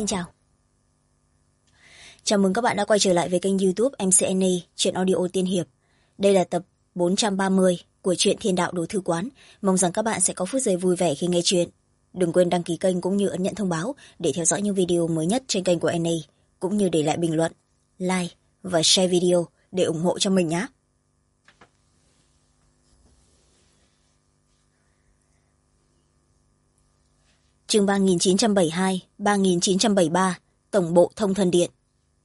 Xin chào. Chào mừng các bạn đã quay trở lại với kênh YouTube MCNA Truyện Audio Tiên Hiệp. Đây là tập 430 của truyện Thiên Đạo Đồ Thư Quán. Mong rằng các bạn sẽ có phút giây vui vẻ khi nghe chuyện. Đừng quên đăng ký kênh cũng như ấn nhận thông báo để theo dõi những video mới nhất trên kênh của NA, cũng như để lại bình luận, like và share video để ủng hộ cho mình nhé. Chương 3972, 3973, Tổng bộ Thông Thần Điện.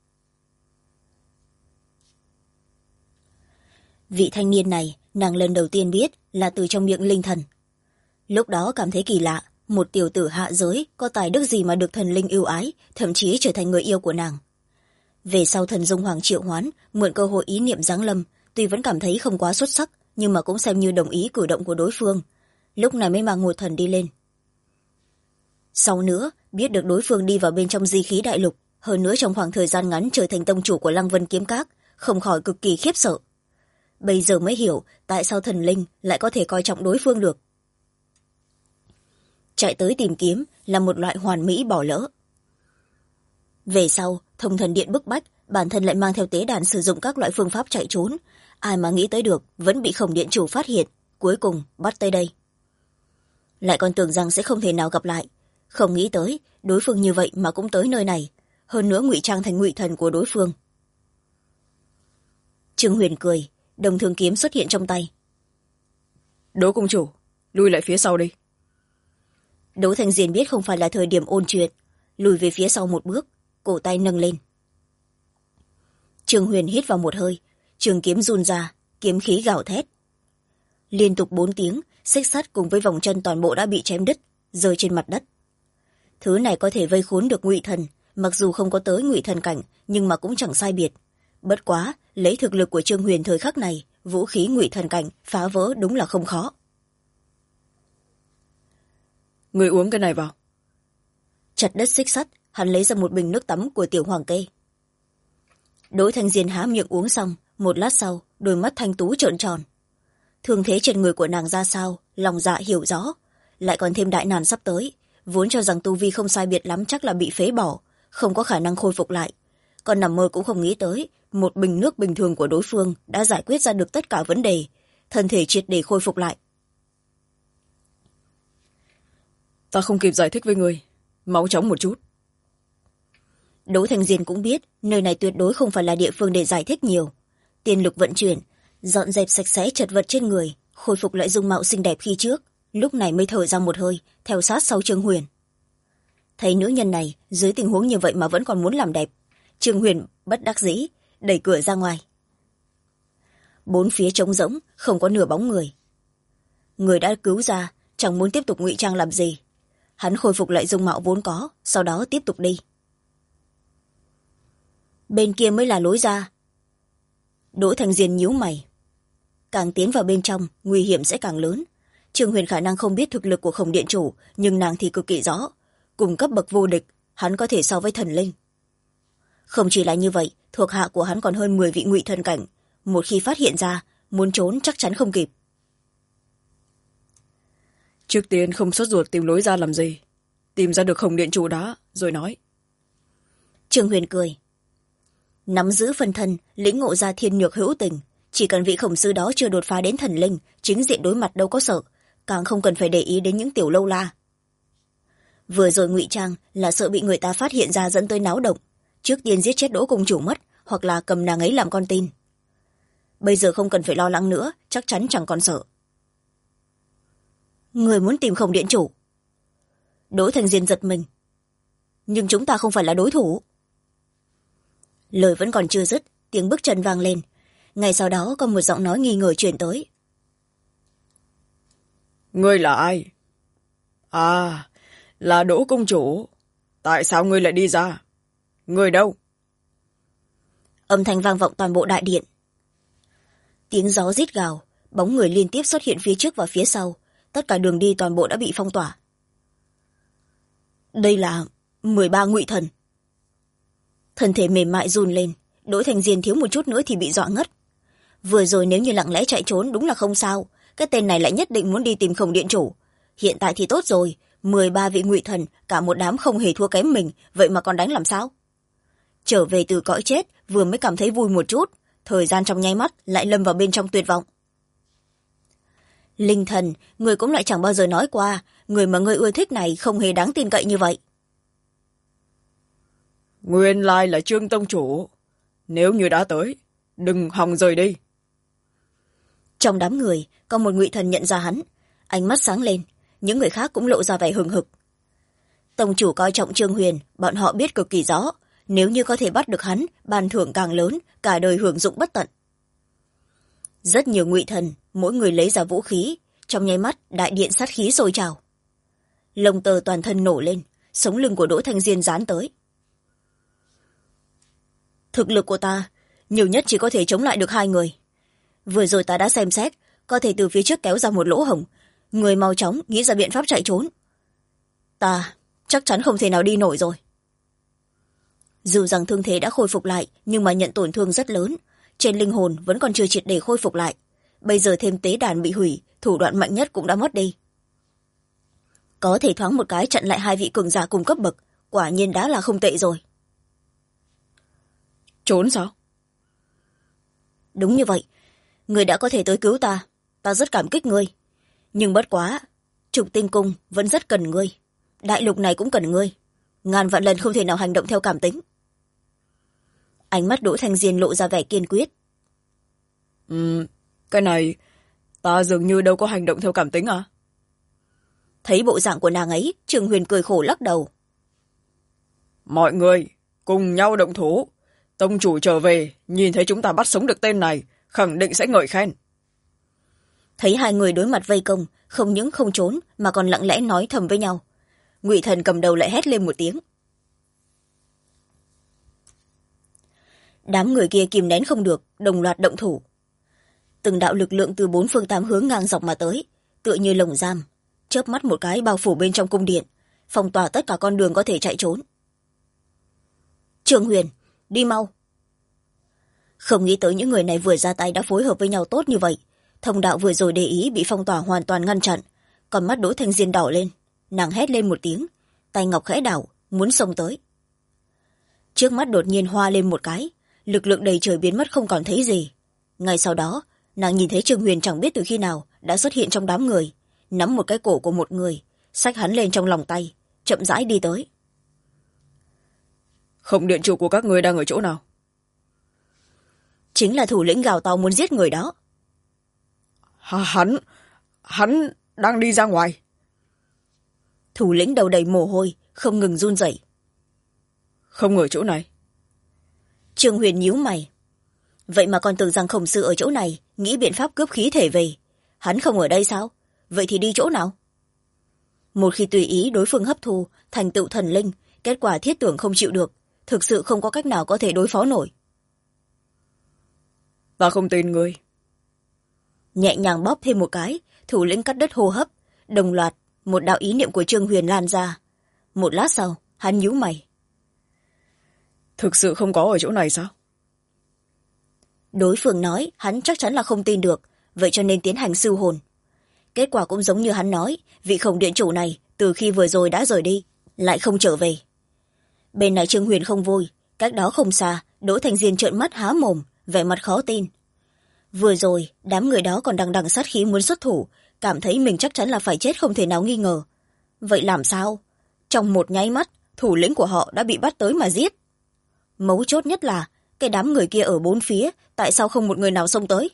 Vị thanh niên này nàng lần đầu tiên biết là từ trong miệng linh thần. Lúc đó cảm thấy kỳ lạ, một tiểu tử hạ giới có tài đức gì mà được thần linh ưu ái, thậm chí trở thành người yêu của nàng. Về sau thần dung hoàng triệu hoán, mượn cơ hội ý niệm giáng lâm, tuy vẫn cảm thấy không quá xuất sắc, nhưng mà cũng xem như đồng ý cử động của đối phương. Lúc này mới mang một thần đi lên. Sau nữa, biết được đối phương đi vào bên trong di khí đại lục, hơn nữa trong khoảng thời gian ngắn trở thành tông chủ của Lăng Vân Kiếm Các, không khỏi cực kỳ khiếp sợ. Bây giờ mới hiểu tại sao thần linh lại có thể coi trọng đối phương được. Chạy tới tìm kiếm là một loại hoàn mỹ bỏ lỡ. Về sau, Thông Thần Điện bức bách, bản thân lại mang theo tế đàn sử dụng các loại phương pháp chạy trốn. Ai mà nghĩ tới được, vẫn bị Khổng Điện Chủ phát hiện, cuối cùng bắt tới đây. Lại còn tưởng rằng sẽ không thể nào gặp lại. Không nghĩ tới, đối phương như vậy mà cũng tới nơi này. Hơn nữa ngụy trang thành ngụy thần của đối phương. Trương Huyền cười, đồng thương kiếm xuất hiện trong tay. Đỗ công chủ, lui lại phía sau đi. Đỗ Thanh Diên biết không phải là thời điểm ôn chuyện, lùi về phía sau một bước, cổ tay nâng lên. Trương Huyền hít vào một hơi, trường kiếm run ra, kiếm khí gào thét. Liên tục 4 tiếng, xích sắt cùng với vòng chân toàn bộ đã bị chém đứt, rơi trên mặt đất. Thứ này có thể vây khốn được ngụy thần, mặc dù không có tới ngụy thần cảnh, nhưng mà cũng chẳng sai biệt. Bất quá, lấy thực lực của Trương Huyền thời khắc này, vũ khí ngụy thần cảnh phá vỡ đúng là không khó. Người uống cái này vào. Chặt đất xích sắt, hắn lấy ra một bình nước tắm của tiểu hoàng kê. Đỗ Thanh Diên há miệng uống xong, một lát sau, đôi mắt thanh tú trợn tròn. Thương thế trên người của nàng ra sao, lòng dạ hiểu rõ, lại còn thêm đại nạn sắp tới, vốn cho rằng tu vi không sai biệt lắm chắc là bị phế bỏ, không có khả năng khôi phục lại. Còn nằm mơ cũng không nghĩ tới, một bình nước bình thường của đối phương đã giải quyết ra được tất cả vấn đề, thân thể triệt để khôi phục lại. Ta không kịp giải thích với người, máu chóng một chút. Đỗ Thanh Diên cũng biết, nơi này tuyệt đối không phải là địa phương để giải thích nhiều. Tiên lực vận chuyển, dọn dẹp sạch sẽ chật vật trên người, khôi phục lại dung mạo xinh đẹp khi trước, lúc này mới thở ra một hơi, theo sát sau Trương Huyền. Thấy nữ nhân này, dưới tình huống như vậy mà vẫn còn muốn làm đẹp, Trương Huyền bất đắc dĩ, đẩy cửa ra ngoài. 4 phía trống rỗng, không có nửa bóng người. Người đã cứu ra, chẳng muốn tiếp tục ngụy trang làm gì. Hắn khôi phục lại dung mạo vốn có, sau đó tiếp tục đi. Bên kia mới là lối ra. Đỗ Thanh Diên nhíu mày. Càng tiến vào bên trong, nguy hiểm sẽ càng lớn. Trương Huyền khả năng không biết thực lực của Khổng Điện Chủ, nhưng nàng thì cực kỳ rõ. Cùng cấp bậc vô địch, hắn có thể so với thần linh. Không chỉ là như vậy, thuộc hạ của hắn còn hơn 10 vị ngụy thần cảnh. Một khi phát hiện ra, muốn trốn chắc chắn không kịp. Trước tiên không sốt ruột tìm lối ra làm gì. Tìm ra được Khổng Điện Chủ đó, rồi nói. Trương Huyền cười. Nắm giữ phân thân, lĩnh ngộ ra thiên nhược hữu tình. Chỉ cần vị khổng sư đó chưa đột phá đến thần linh, chính diện đối mặt đâu có sợ, càng không cần phải để ý đến những tiểu lâu la. Vừa rồi ngụy trang là sợ bị người ta phát hiện ra dẫn tới náo động, trước tiên giết chết Đỗ công chủ mất, hoặc là cầm nàng ấy làm con tin. Bây giờ không cần phải lo lắng nữa, chắc chắn chẳng còn sợ. Người muốn tìm Khổng Điện Chủ? Đỗ Thanh Diên giật mình. Nhưng chúng ta không phải là đối thủ. Lời vẫn còn chưa dứt, tiếng bước chân vang lên. Ngay sau đó có một giọng nói nghi ngờ truyền tới. Ngươi là ai? À, là Đỗ công chủ. Tại sao ngươi lại đi ra? Ngươi đâu? Âm thanh vang vọng toàn bộ đại điện. Tiếng gió rít gào, bóng người liên tiếp xuất hiện phía trước và phía sau, tất cả đường đi toàn bộ đã bị phong tỏa. Đây là 13 ngụy thần. Thân thể mềm mại run lên, Đỗ Thanh Diên thiếu một chút nữa thì bị dọa ngất. Vừa rồi nếu như lặng lẽ chạy trốn đúng là không sao, cái tên này lại nhất định muốn đi tìm Khổng Điện Chủ. Hiện tại thì tốt rồi, 13 vị ngụy thần, cả một đám không hề thua kém mình, vậy mà còn đánh làm sao? Trở về từ cõi chết, vừa mới cảm thấy vui một chút, thời gian trong nháy mắt lại lâm vào bên trong tuyệt vọng. Linh thần, người cũng lại chẳng bao giờ nói qua, người mà người ưa thích này không hề đáng tin cậy như vậy. Nguyên lai là Trương tông chủ. Nếu như đã tới, đừng hòng rời đi. Trong đám người, có một ngụy thần nhận ra hắn, ánh mắt sáng lên, những người khác cũng lộ ra vẻ hừng hực. Tông chủ coi trọng Trương Huyền, bọn họ biết cực kỳ rõ, nếu như có thể bắt được hắn, ban thưởng càng lớn, cả đời hưởng dụng bất tận. Rất nhiều ngụy thần, mỗi người lấy ra vũ khí, trong nháy mắt đại điện sát khí sôi trào. Lông tơ toàn thân nổ lên, sống lưng của Đỗ Thanh Diên dán tới. Thực lực của ta, nhiều nhất chỉ có thể chống lại được 2 người. Vừa rồi ta đã xem xét, có thể từ phía trước kéo ra một lỗ hổng, người mau chóng nghĩ ra biện pháp chạy trốn. Ta chắc chắn không thể nào đi nổi rồi. Dù rằng thương thế đã khôi phục lại, nhưng mà nhận tổn thương rất lớn, trên linh hồn vẫn còn chưa triệt để khôi phục lại. Bây giờ thêm tế đàn bị hủy, thủ đoạn mạnh nhất cũng đã mất đi. Có thể thoáng một cái chặn lại 2 vị cường giả cùng cấp bậc, quả nhiên đã là không tệ rồi. Trốn sao? Đúng như vậy, người đã có thể tới cứu ta, ta rất cảm kích ngươi. Nhưng bất quá, Trục Tinh Cung vẫn rất cần ngươi, đại lục này cũng cần ngươi, ngàn vạn lần không thể nào hành động theo cảm tính. Ánh mắt Đỗ Thanh Diên lộ ra vẻ kiên quyết. Cái này, ta dường như đâu có hành động theo cảm tính à? Thấy bộ dạng của nàng ấy, Trương Huyền cười khổ lắc đầu. Mọi người, cùng nhau động thủ. Tông chủ trở về, nhìn thấy chúng ta bắt sống được tên này, khẳng định sẽ ngợi khen. Thấy 2 người đối mặt vây công, không những không trốn mà còn lặng lẽ nói thầm với nhau. Ngụy thần cầm đầu lại hét lên một tiếng. Đám người kia kìm nén không được, đồng loạt động thủ. Từng đạo lực lượng từ 4 phương 8 hướng ngang dọc mà tới, tựa như lồng giam, chớp mắt một cái bao phủ bên trong cung điện, phong tỏa tất cả con đường có thể chạy trốn. Trương Huyền, đi mau. Không nghĩ tới những người này vừa ra tay đã phối hợp với nhau tốt như vậy. Thông đạo vừa rồi để ý bị phong tỏa hoàn toàn ngăn chặn, còn mắt Đỗ Thanh Diên đỏ lên, nàng hét lên một tiếng, tay ngọc khẽ đảo, muốn xông tới. Trước mắt đột nhiên hoa lên một cái, lực lượng đầy trời biến mất không còn thấy gì. Ngay sau đó, nàng nhìn thấy Trương Huyền chẳng biết từ khi nào đã xuất hiện trong đám người, nắm một cái cổ của một người, xách hắn lên trong lòng tay, chậm rãi đi tới. Không điện chủ của các ngươi đang ở chỗ nào? Chính là thủ lĩnh gào to muốn giết người đó. Hắn đang đi ra ngoài. Thủ lĩnh đầu đầy mồ hôi, không ngừng run rẩy. Không ở chỗ này. Trương Huyền nhíu mày. Vậy mà còn tưởng rằng Khổng Sư ở chỗ này, nghĩ biện pháp cướp khí thể về. Hắn không ở đây sao? Vậy thì đi chỗ nào? Một khi tùy ý đối phương hấp thu, thành tựu thần linh, kết quả thiết tưởng không chịu được, thực sự không có cách nào có thể đối phó nổi. Ta không tin ngươi. Nhẹ nhàng bóp thêm một cái, thủ lĩnh cắt đứt hô hấp, đồng loạt, một đạo ý niệm của Trương Huyền lan ra. Một lát sau, hắn nhíu mày. Thực sự không có ở chỗ này sao? Đối phương nói hắn chắc chắn là không tin được, vậy cho nên tiến hành siêu hồn. Kết quả cũng giống như hắn nói, vị Khổng điện chủ này từ khi vừa rồi đã rời đi, lại không trở về. Bên này Trương Huyền không vui, cách đó không xa, Đỗ Thanh Diên trợn mắt há mồm, vẻ mặt khó tin. Vừa rồi, đám người đó còn đằng đằng sát khí muốn xuất thủ, cảm thấy mình chắc chắn là phải chết không thể nào nghi ngờ. Vậy làm sao? Trong một nháy mắt, thủ lĩnh của họ đã bị bắt tới mà giết. Mấu chốt nhất là, cái đám người kia ở 4 phía, tại sao không một người nào xông tới?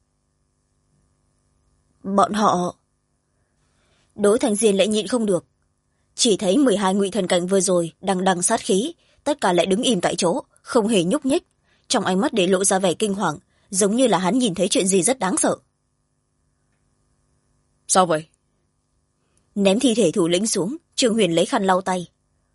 Bọn họ... Đỗ Thanh Diên lại nhịn không được. Chỉ thấy 12 ngụy thần cảnh vừa rồi đằng đằng sát khí, tất cả lại đứng im tại chỗ, không hề nhúc nhích, trong ánh mắt để lộ ra vẻ kinh hoàng, giống như là hắn nhìn thấy chuyện gì rất đáng sợ. Sao vậy? Ném thi thể thủ lĩnh xuống, Trương Huyền lấy khăn lau tay.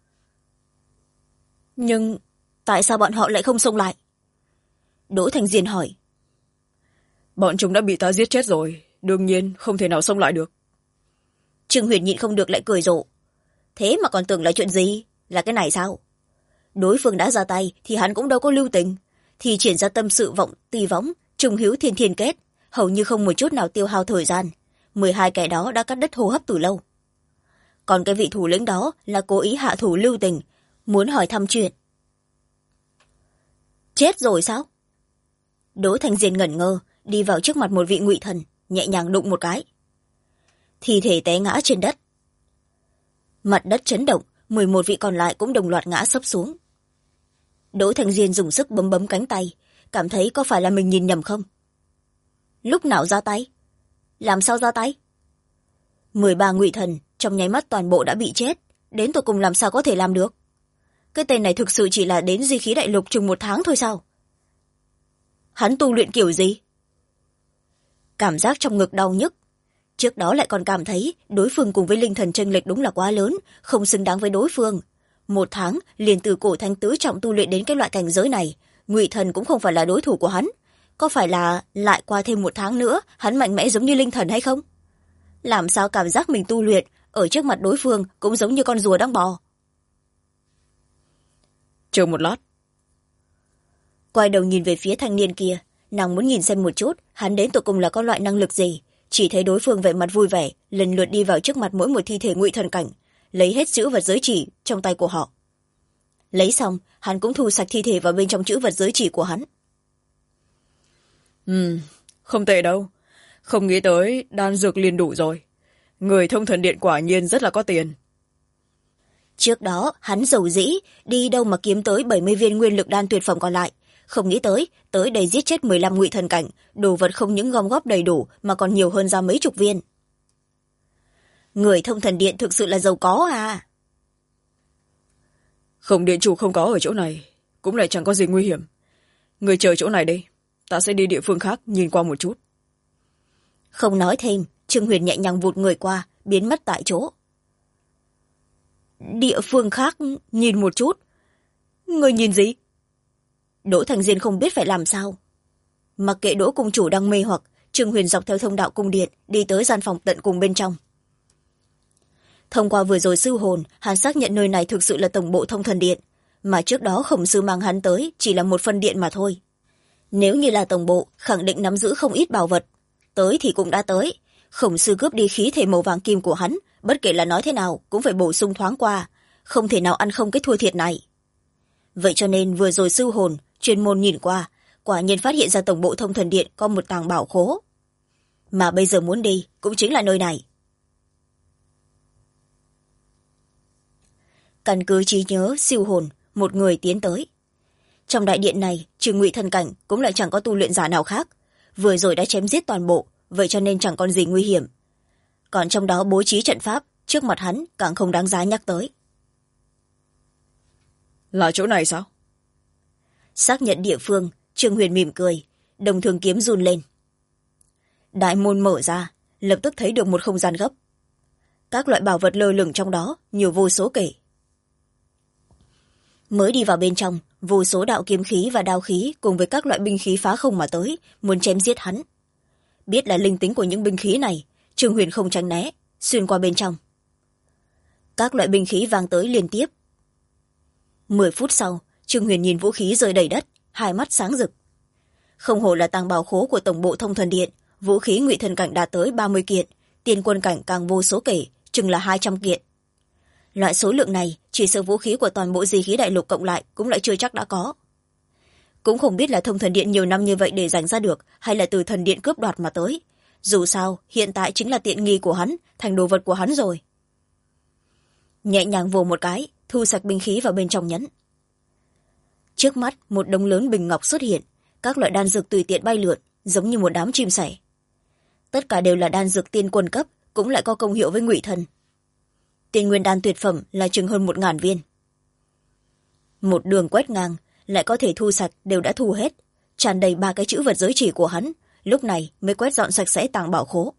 Nhưng tại sao bọn họ lại không xông lại? Đỗ Thanh Diên hỏi. Bọn chúng đã bị ta giết chết rồi, đương nhiên không thể nào xông lại được. Trương Huyền nhịn không được lại cười rộ. Thế mà còn tưởng là chuyện gì? Là cái này sao? Đối phương đã ra tay thì hắn cũng đâu có lưu tình, thì triển ra tâm sự vọng tì võng, trùng hiếu thiên thiên kết, hầu như không một chút nào tiêu hao thời gian. 12 kẻ đó đã cắt đứt hô hấp từ lâu. còn cái vị thủ lĩnh đó là cố ý hạ thủ lưu tình, muốn hỏi thăm chuyện. Chết rồi sao? Đỗ Thanh Diên ngẩn ngơ, đi vào trước mặt một vị ngụy thần, nhẹ nhàng đụng một cái. Thi thể té ngã trên đất. Mặt đất chấn động, 11 vị còn lại cũng đồng loạt ngã sấp xuống. Đỗ Thanh Diên dùng sức bấm bấm cánh tay, cảm thấy có phải là mình nhìn nhầm không? Lúc nào ra tay? Làm sao ra tay? 13 ngụy thần trong nháy mắt toàn bộ đã bị chết, đến tột cùng làm sao có thể làm được? Cái tên này thực sự chỉ là đến di khí đại lục chừng 1 tháng thôi sao? Hắn tu luyện kiểu gì? Cảm giác trong ngực đau nhức. Trước đó lại còn cảm thấy đối phương cùng với linh thần chênh lệch đúng là quá lớn, không xứng đáng với đối phương. 1 tháng liền từ cổ thanh tứ trọng tu luyện đến cái loại cảnh giới này, ngụy thần cũng không phải là đối thủ của hắn. Có phải là lại qua thêm 1 tháng nữa hắn mạnh mẽ giống như linh thần hay không? Làm sao cảm giác mình tu luyện ở trước mặt đối phương cũng giống như con rùa đang bò? Chờ một lát. Quay đầu nhìn về phía thanh niên kia, nàng muốn nhìn xem một chút hắn đến tột cùng là có loại năng lực gì. Chỉ thấy đối phương vẻ mặt vui vẻ, lần lượt đi vào trước mặt mỗi một thi thể ngụy thần cảnh, lấy hết chữ vật giới chỉ trong tay của họ. Lấy xong, hắn cũng thu sạch thi thể vào bên trong chữ vật giới chỉ của hắn. Không tệ đâu. Không nghĩ tới đan dược liền đủ rồi. Người thông thần điện quả nhiên rất là có tiền. Trước đó, hắn giàu dĩ, đi đâu mà kiếm tới 70 viên nguyên lực đan tuyệt phẩm còn lại. Không nghĩ tới đây giết chết 15 ngụy thần cảnh, đồ vật không những gom góp đầy đủ mà còn nhiều hơn ra mấy chục viên. Người thông thần điện thực sự là giàu có à? Không, điện chủ không có ở chỗ này, cũng lại chẳng có gì nguy hiểm. Người chờ chỗ này đi, ta sẽ đi địa phương khác nhìn qua một chút. Không nói thêm, Trương Huyền nhẹ nhàng vụt người qua, biến mất tại chỗ. Địa phương khác nhìn một chút? Người nhìn gì? Đỗ Thành Diên không biết phải làm sao. Mặc kệ Đỗ cung chủ đang mê hoặc, Trương Huyền dọc theo thông đạo cung điện đi tới gian phòng tận cùng bên trong. Thông qua vừa rồi sư hồn, hắn xác nhận nơi này thực sự là tổng bộ thông thần điện, mà trước đó khổng sư mang hắn tới chỉ là một phân điện mà thôi. Nếu như là tổng bộ, khẳng định nắm giữ không ít bảo vật. Tới thì cũng đã tới. Khổng sư cướp đi khí thể màu vàng kim của hắn, bất kể là nói thế nào cũng phải bổ sung thoáng qua, không thể nào ăn không cái thua thiệt này. Vậy cho nên vừa rồi sư hồn chuyên môn nhìn qua, quả nhiên phát hiện ra tổng bộ thông thần điện có một tàng bảo khố. Mà bây giờ muốn đi cũng chính là nơi này. Căn cứ trí nhớ siêu hồn, một người tiến tới. Trong đại điện này, trừ ngụy thần cảnh cũng lại chẳng có tu luyện giả nào khác. Vừa rồi đã chém giết toàn bộ, vậy cho nên chẳng còn gì nguy hiểm. Còn trong đó bố trí trận pháp, trước mặt hắn càng không đáng giá nhắc tới. Là chỗ này sao? Xác nhận địa phương, Trương Huyền mỉm cười, đồng thường kiếm run lên. Đại môn mở ra, lập tức thấy được một không gian gấp. Các loại bảo vật lơ lửng trong đó, nhiều vô số kể. Mới đi vào bên trong, vô số đạo kiếm khí và đao khí cùng với các loại binh khí phá không mà tới, muốn chém giết hắn. Biết là linh tính của những binh khí này, Trương Huyền không tránh né, xuyên qua bên trong. Các loại binh khí vang tới liên tiếp. 10 phút sau, Trương Huyền nhìn vũ khí rơi đầy đất, hai mắt sáng rực. Không hổ là tàng bảo khố của tổng bộ thông thần điện, vũ khí ngụy thần cảnh đạt tới 30 kiện, tiên quân cảnh càng vô số kể, chừng là 200 kiện. Loại số lượng này, chỉ sợ vũ khí của toàn bộ di khí đại lục cộng lại cũng lại chưa chắc đã có. Cũng không biết là thông thần điện nhiều năm như vậy để giành ra được, hay là từ thần điện cướp đoạt mà tới. Dù sao, hiện tại chính là tiện nghi của hắn, thành đồ vật của hắn rồi. Nhẹ nhàng vồ một cái, thu sạch binh khí vào bên trong nhẫn. Trước mắt, một đống lớn bình ngọc xuất hiện, các loại đan dược tùy tiện bay lượn, giống như một đám chim sẻ. Tất cả đều là đan dược tiên quân cấp, cũng lại có công hiệu với ngụy thần. Tiên nguyên đan tuyệt phẩm là chừng hơn 1000 viên. Một đường quét ngang, lại có thể thu sạch đều đã thu hết, tràn đầy 3 cái chữ vật giới chỉ của hắn, lúc này mới quét dọn sạch sẽ tàng bảo khố.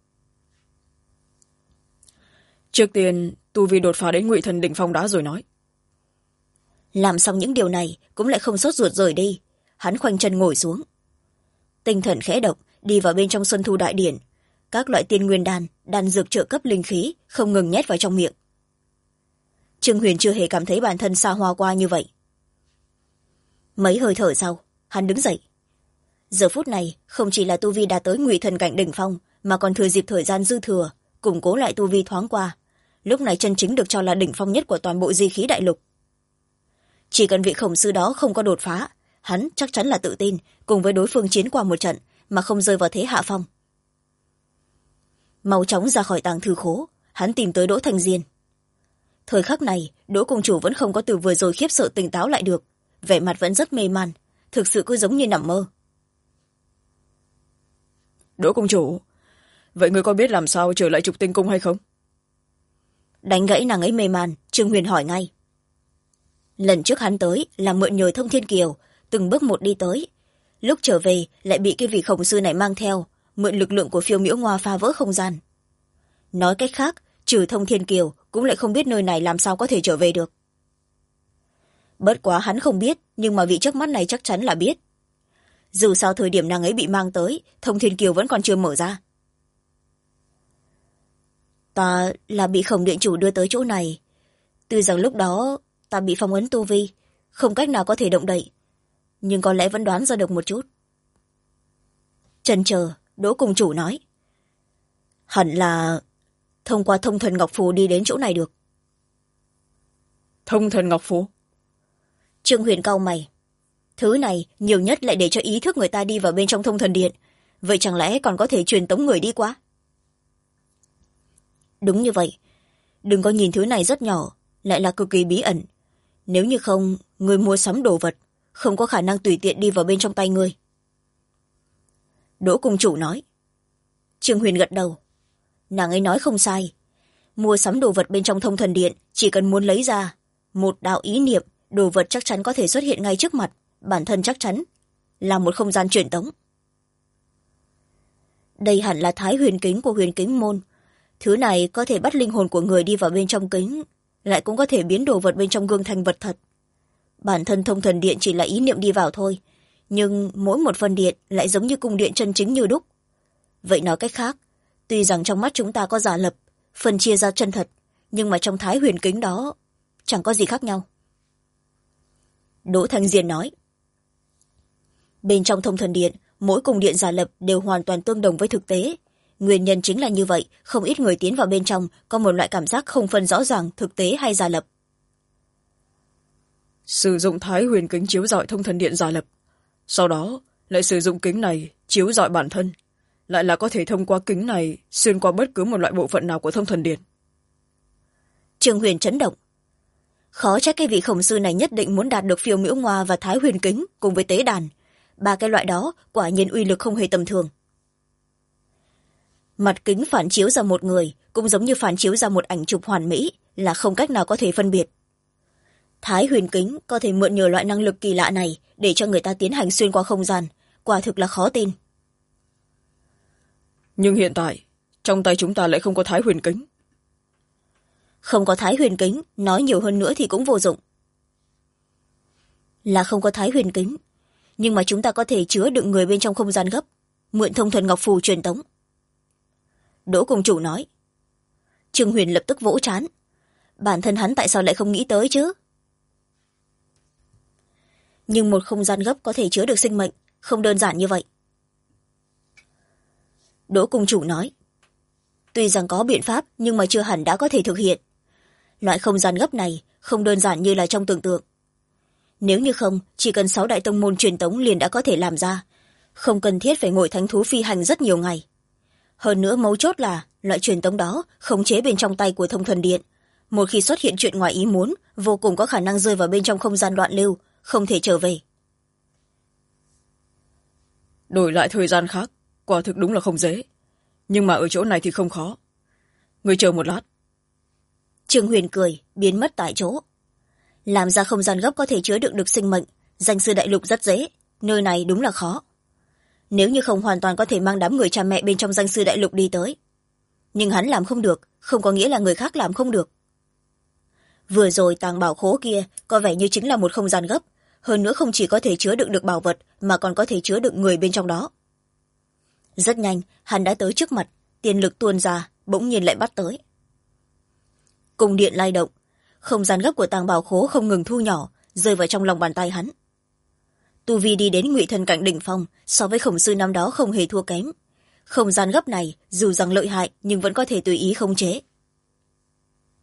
Trước tiên, tu vi đột phá đến ngụy thần đỉnh phong đã rồi nói. Làm xong những điều này cũng lại không sốt ruột rời đi, hắn khoanh chân ngồi xuống. Tinh thần khẽ động, đi vào bên trong Xuân Thu đại điển, các loại tiên nguyên đan, đan dược trợ cấp linh khí không ngừng nhét vào trong miệng. Trương Huyền chưa hề cảm thấy bản thân xa hoa qua như vậy. Mấy hơi thở sau, hắn đứng dậy. Giờ phút này không chỉ là tu vi đạt tới ngụy thần cảnh đỉnh phong, mà còn thừa dịp thời gian dư thừa củng cố lại tu vi thoáng qua, lúc này chân chính được cho là đỉnh phong nhất của toàn bộ di khí đại lục. Chỉ cần vị khổng sư đó không có đột phá, hắn chắc chắn là tự tin cùng với đối phương chiến qua một trận mà không rơi vào thế hạ phong. Mau chóng ra khỏi tàng thư khố, hắn tìm tới Đỗ Thanh Diên. Thời khắc này, Đỗ công chủ vẫn không có từ vừa rồi khiếp sợ tỉnh táo lại được, vẻ mặt vẫn rất mê man, thực sự cứ giống như nằm mơ. Đỗ công chủ, vậy người có biết làm sao trở lại Trục Tinh Cung hay không? Đánh gãy nàng ấy mê man, Trương Huyền hỏi ngay. Lần trước hắn tới là mượn nhờ Thông Thiên Kiều, từng bước một đi tới. Lúc trở về lại bị cái vị khổng sư này mang theo, mượn lực lượng của Phiêu Miễu Ngoa phá vỡ không gian. Nói cách khác, trừ Thông Thiên Kiều cũng lại không biết nơi này làm sao có thể trở về được. Bất quá hắn không biết, nhưng mà vị trước mắt này chắc chắn là biết. Dù sao thời điểm nàng ấy bị mang tới, Thông Thiên Kiều vẫn còn chưa mở ra. Ta là bị Khổng điện chủ đưa tới chỗ này. Tuy rằng lúc đó ta bị phong ấn tu vi, không cách nào có thể động đậy, nhưng có lẽ vẫn đoán ra được một chút. Chần chờ, Đỗ cung chủ nói. Hẳn là thông qua Thông Thần Ngọc Phù đi đến chỗ này được. Thông Thần Ngọc Phù? Trương Huyền cau mày. Thứ này nhiều nhất lại để cho ý thức người ta đi vào bên trong Thông Thần Điện, vậy chẳng lẽ còn có thể truyền tống người đi qua? Đúng như vậy. Đừng có nhìn thứ này rất nhỏ, lại là cực kỳ bí ẩn. Nếu như không, người mua sắm đồ vật không có khả năng tùy tiện đi vào bên trong tay người. Đỗ cung chủ nói. Trương Huyền gật đầu. Nàng ấy nói không sai. Mua sắm đồ vật bên trong Thông Thần Điện chỉ cần muốn lấy ra một đạo ý niệm, đồ vật chắc chắn có thể xuất hiện ngay trước mặt, bản thân chắc chắn là một không gian truyền tống. Đây hẳn là Thái Huyền Kính của Huyền Kính môn. Thứ này có thể bắt linh hồn của người đi vào bên trong kính, lại cũng có thể biến đồ vật bên trong gương thành vật thật. Bản thân Thông Thần Điện chỉ là ý niệm đi vào thôi, nhưng mỗi một phần điện lại giống như cung điện chân chính như đúc. Vậy nói cách khác, tuy rằng trong mắt chúng ta có giả lập, phân chia ra chân thật, nhưng mà trong Thái Huyền Kính đó chẳng có gì khác nhau. Đỗ Thanh Diên nói. Bên trong Thông Thần Điện, mỗi cung điện giả lập đều hoàn toàn tương đồng với thực tế. Nguyên nhân chính là như vậy, không ít người tiến vào bên trong có một loại cảm giác không phân rõ ràng thực tế hay giả lập. Sử dụng Thái Huyền Kính chiếu rọi Thông Thần Điện giả lập, sau đó lại sử dụng kính này chiếu rọi bản thân, lại là có thể thông qua kính này xuyên qua bất cứ một loại bộ phận nào của Thông Thần Điện. Trương Huyền chấn động. Khó trách cái vị khổng sư này nhất định muốn đạt được Phiêu Miễu Ngoa và Thái Huyền Kính cùng với tế đàn. Ba cái loại đó quả nhiên uy lực không hề tầm thường. Mặt kính phản chiếu ra một người cũng giống như phản chiếu ra một ảnh chụp hoàn mỹ, là không cách nào có thể phân biệt. Thái Huyền Kính có thể mượn nhờ loại năng lực kỳ lạ này để cho người ta tiến hành xuyên qua không gian, quả thực là khó tin. Nhưng hiện tại trong tay chúng ta lại không có Thái Huyền Kính. Không có Thái Huyền Kính, nói nhiều hơn nữa thì cũng vô dụng. Là không có Thái Huyền Kính, nhưng mà chúng ta có thể chứa đựng người bên trong không gian gấp, mượn Thông Thần Ngọc Phù truyền tống. Đỗ cung chủ nói. Trương Huyền lập tức vỗ trán. Bản thân hắn tại sao lại không nghĩ tới chứ? Nhưng một không gian gấp có thể chứa được sinh mệnh, không đơn giản như vậy. Đỗ cung chủ nói. Tuy rằng có biện pháp, nhưng mà chưa hẳn đã có thể thực hiện. Loại không gian gấp này không đơn giản như là trong tưởng tượng. Nếu như không, chỉ cần 6 đại tông môn truyền tống liền đã có thể làm ra, không cần thiết phải ngồi thánh thú phi hành rất nhiều ngày. Hơn nữa mấu chốt là loại truyền tống đó khống chế bên trong tay của Thông Thần Điện. Một khi xuất hiện chuyện ngoài ý muốn, vô cùng có khả năng rơi vào bên trong không gian đoạn lưu, không thể trở về. Đổi lại thời gian khác, quả thực đúng là không dễ. Nhưng mà ở chỗ này thì không khó. Người chờ một lát. Trương Huyền cười, biến mất tại chỗ. Làm ra không gian gấp có thể chứa đựng được sinh mệnh, danh sư đại lục rất dễ, nơi này đúng là khó. Nếu như không hoàn toàn có thể mang đám người cha mẹ bên trong danh sư đại lục đi tới. Nhưng hắn làm không được, không có nghĩa là người khác làm không được. Vừa rồi tàng bảo khố kia có vẻ như chính là một không gian gấp, hơn nữa không chỉ có thể chứa đựng được bảo vật mà còn có thể chứa đựng người bên trong đó. Rất nhanh, hắn đã tới trước mặt, tiền lực tuôn ra, bỗng nhiên lại bắt tới. Cung điện lay động, không gian gấp của tàng bảo khố không ngừng thu nhỏ, rơi vào trong lòng bàn tay hắn. Tu vi đi đến Ngụy Thần cảnh đỉnh phong, so với khổng sư năm đó không hề thua kém. Không gian gấp này dù rằng lợi hại nhưng vẫn có thể tùy ý khống chế.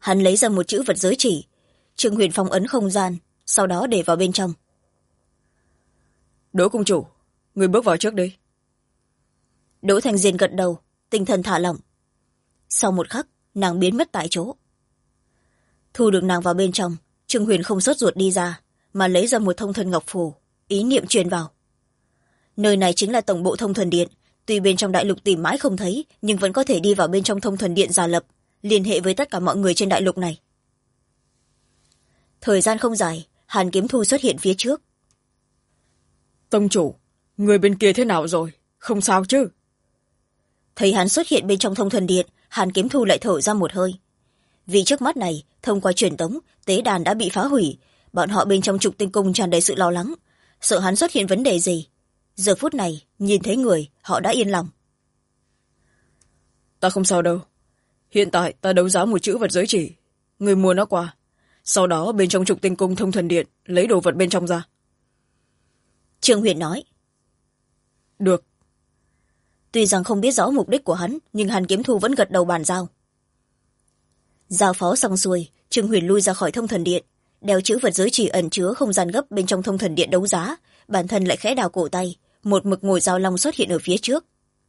hắn lấy ra một chữ vật giới chỉ. Trương Huyền phong ấn không gian, sau đó để vào bên trong. Đỗ cung chủ, người bước vào trước đi. Đỗ Thành Diên gật đầu, tinh thần thả lỏng. Sau một khắc, nàng biến mất tại chỗ. Thu được nàng vào bên trong, Trương Huyền không sốt ruột đi ra, mà lấy ra một thông thần ngọc phù, ý niệm truyền vào. Nơi này chính là tổng bộ thông thần điện, tuy bên trong đại lục tìm mãi không thấy, nhưng vẫn có thể đi vào bên trong thông thần điện giả lập, liên hệ với tất cả mọi người trên đại lục này. Thời gian không dài, Hàn Kiếm Thu xuất hiện phía trước. Tông chủ, người bên kia thế nào rồi, không sao chứ? Thấy hắn xuất hiện bên trong thông thần điện, Hàn Kiếm Thu lại thở ra một hơi. Vì trước mắt này, thông qua truyền tống, tế đàn đã bị phá hủy, bọn họ bên trong trục tinh cung tràn đầy sự lo lắng, sợ hắn xuất hiện vấn đề gì. Giờ phút này, nhìn thấy người, họ đã yên lòng. Ta không sao đâu. Hiện tại ta đấu giá một chữ vật giới chỉ. Người mua nó qua. Sau đó bên trong trục tinh cung thông thần điện, lấy đồ vật bên trong ra. Trương Huyền nói. Được. Tuy rằng không biết rõ mục đích của hắn, nhưng Hàn Kiếm Thu vẫn gật đầu bàn giao. Giao phó xong xuôi, Trương Huyền lui ra khỏi thông thần điện, đeo chữ vật giới chỉ ẩn chứa không gian gấp bên trong thông thần điện đấu giá, bản thân lại khẽ đào cổ tay, một mực ngồi giao long xuất hiện ở phía trước.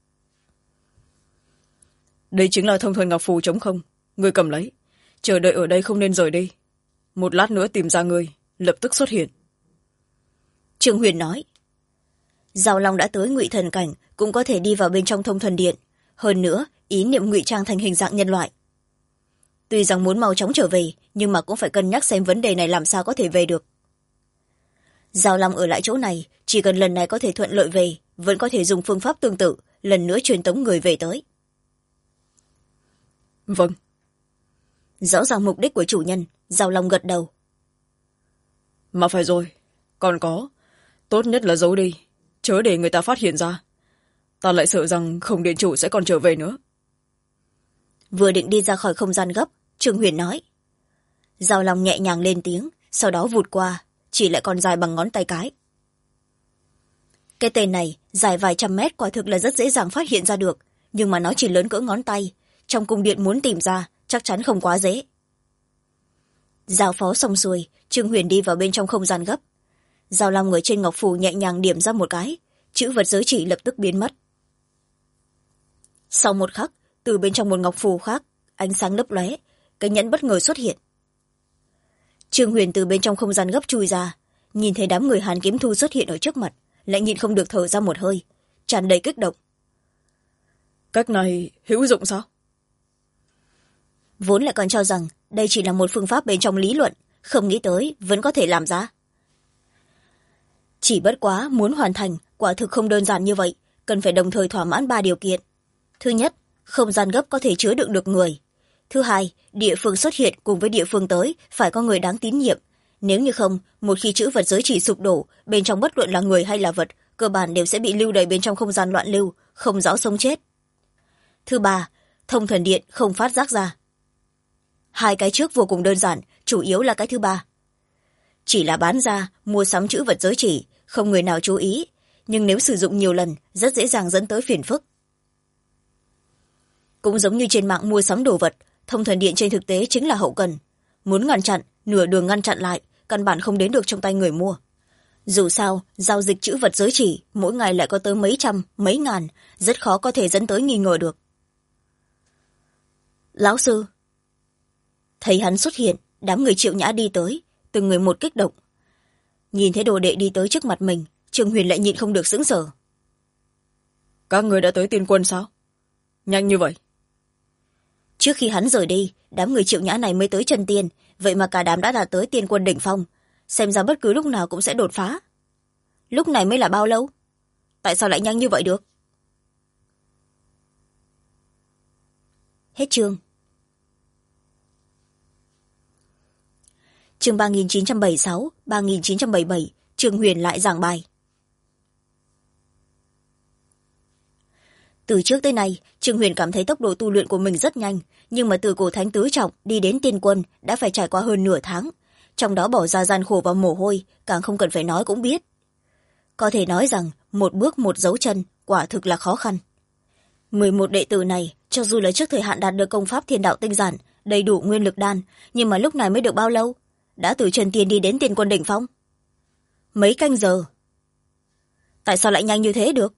Đây chính là thông thần ngọc phù trống không, người cầm lấy, chờ đợi ở đây không nên rời đi. Một lát nữa tìm ra người, lập tức xuất hiện. Trương Huyền nói. Giao long đã tới ngụy thần cảnh, cũng có thể đi vào bên trong thông thần điện, hơn nữa ý niệm ngụy trang thành hình dạng nhân loại. Tuy rằng muốn mau chóng trở về, nhưng mà cũng phải cân nhắc xem vấn đề này làm sao có thể về được. Giao long ở lại chỗ này, chỉ cần lần này có thể thuận lợi về, vẫn có thể dùng phương pháp tương tự, lần nữa truyền tống người về tới. Vâng. Rõ ràng mục đích của chủ nhân, Giao long gật đầu. Mà phải rồi, còn có, tốt nhất là giấu đi, chớ để người ta phát hiện ra. Ta lại sợ rằng không điện chủ sẽ còn trở về nữa. Vừa định đi ra khỏi không gian gấp, Trương Huyền nói. Giao long nhẹ nhàng lên tiếng, sau đó vụt qua, chỉ lại còn dài bằng ngón tay cái. Cái tên này dài vài trăm mét, quả thực là rất dễ dàng phát hiện ra được, nhưng mà nó chỉ lớn cỡ ngón tay, trong cung điện muốn tìm ra chắc chắn không quá dễ. Giao phó xong xuôi, Trương Huyền đi vào bên trong không gian gấp. Giao long người trên ngọc phù nhẹ nhàng điểm ra một cái, chữ vật giới chỉ lập tức biến mất. Sau một khắc, từ bên trong một ngọc phù khác, ánh sáng lấp lóe, cái nhẫn bất ngờ xuất hiện. Trương Huyền từ bên trong không gian gấp chui ra, nhìn thấy đám người Hàn Kiếm Thu xuất hiện ở trước mặt, lại nhịn không được thở ra một hơi, tràn đầy kích động. Cách này hữu dụng sao? Vốn lại còn cho rằng đây chỉ là một phương pháp bên trong lý luận, không nghĩ tới vẫn có thể làm ra. Chỉ bất quá muốn hoàn thành, quả thực không đơn giản như vậy, cần phải đồng thời thỏa mãn 3 điều kiện. Thứ nhất, không gian gấp có thể chứa đựng được người. Thứ hai, địa phương xuất hiện cùng với địa phương tới phải có người đáng tín nhiệm. Nếu như không, một khi chữ vật giới chỉ sụp đổ, bên trong bất luận là người hay là vật, cơ bản đều sẽ bị lưu đày bên trong không gian loạn lưu, không rõ sống chết. Thứ ba, thông thần điện không phát giác ra. 2 cái trước vô cùng đơn giản, chủ yếu là cái thứ ba. Chỉ là bán ra, mua sắm chữ vật giới chỉ, không người nào chú ý, nhưng nếu sử dụng nhiều lần, rất dễ dàng dẫn tới phiền phức. Cũng giống như trên mạng mua sắm đồ vật, thông thần điện trên thực tế chính là hậu cần. Muốn ngăn chặn, nửa đường ngăn chặn lại, căn bản không đến được trong tay người mua. Dù sao, giao dịch chữ vật giới chỉ, mỗi ngày lại có tới mấy trăm, mấy ngàn, rất khó có thể dẫn tới nghi ngờ được. Lão sư. Thấy hắn xuất hiện, đám người Triệu Nhã đi tới, từng người một kích động. Nhìn thấy đồ đệ đi tới trước mặt mình, Trương Huyền lại nhịn không được sững sờ. Các người đã tới tiên quân sao? Nhanh như vậy. Trước khi hắn rời đi, đám người Triệu Nhã này mới tới chân tiên, vậy mà cả đám đã đạt tới tiên quân đỉnh phong, xem ra bất cứ lúc nào cũng sẽ đột phá. Lúc này mới là bao lâu? Tại sao lại nhanh như vậy được? Hết chương. Chương 3976, 3977, Trương Huyền lại giảng bài. Từ trước tới nay, Trương Huyền cảm thấy tốc độ tu luyện của mình rất nhanh, nhưng mà từ cổ thánh tứ trọng đi đến tiên quân đã phải trải qua hơn nửa tháng, trong đó bỏ ra gian khổ và mồ hôi, càng không cần phải nói cũng biết. Có thể nói rằng, một bước một dấu chân, quả thực là khó khăn. 11 đệ tử này, cho dù là trước thời hạn đạt được công pháp thiên đạo tinh giản, đầy đủ nguyên lực đan, nhưng mà lúc này mới được bao lâu? Đã từ chân tiên đi đến tiên quân đỉnh phong. Mấy canh giờ. Tại sao lại nhanh như thế được?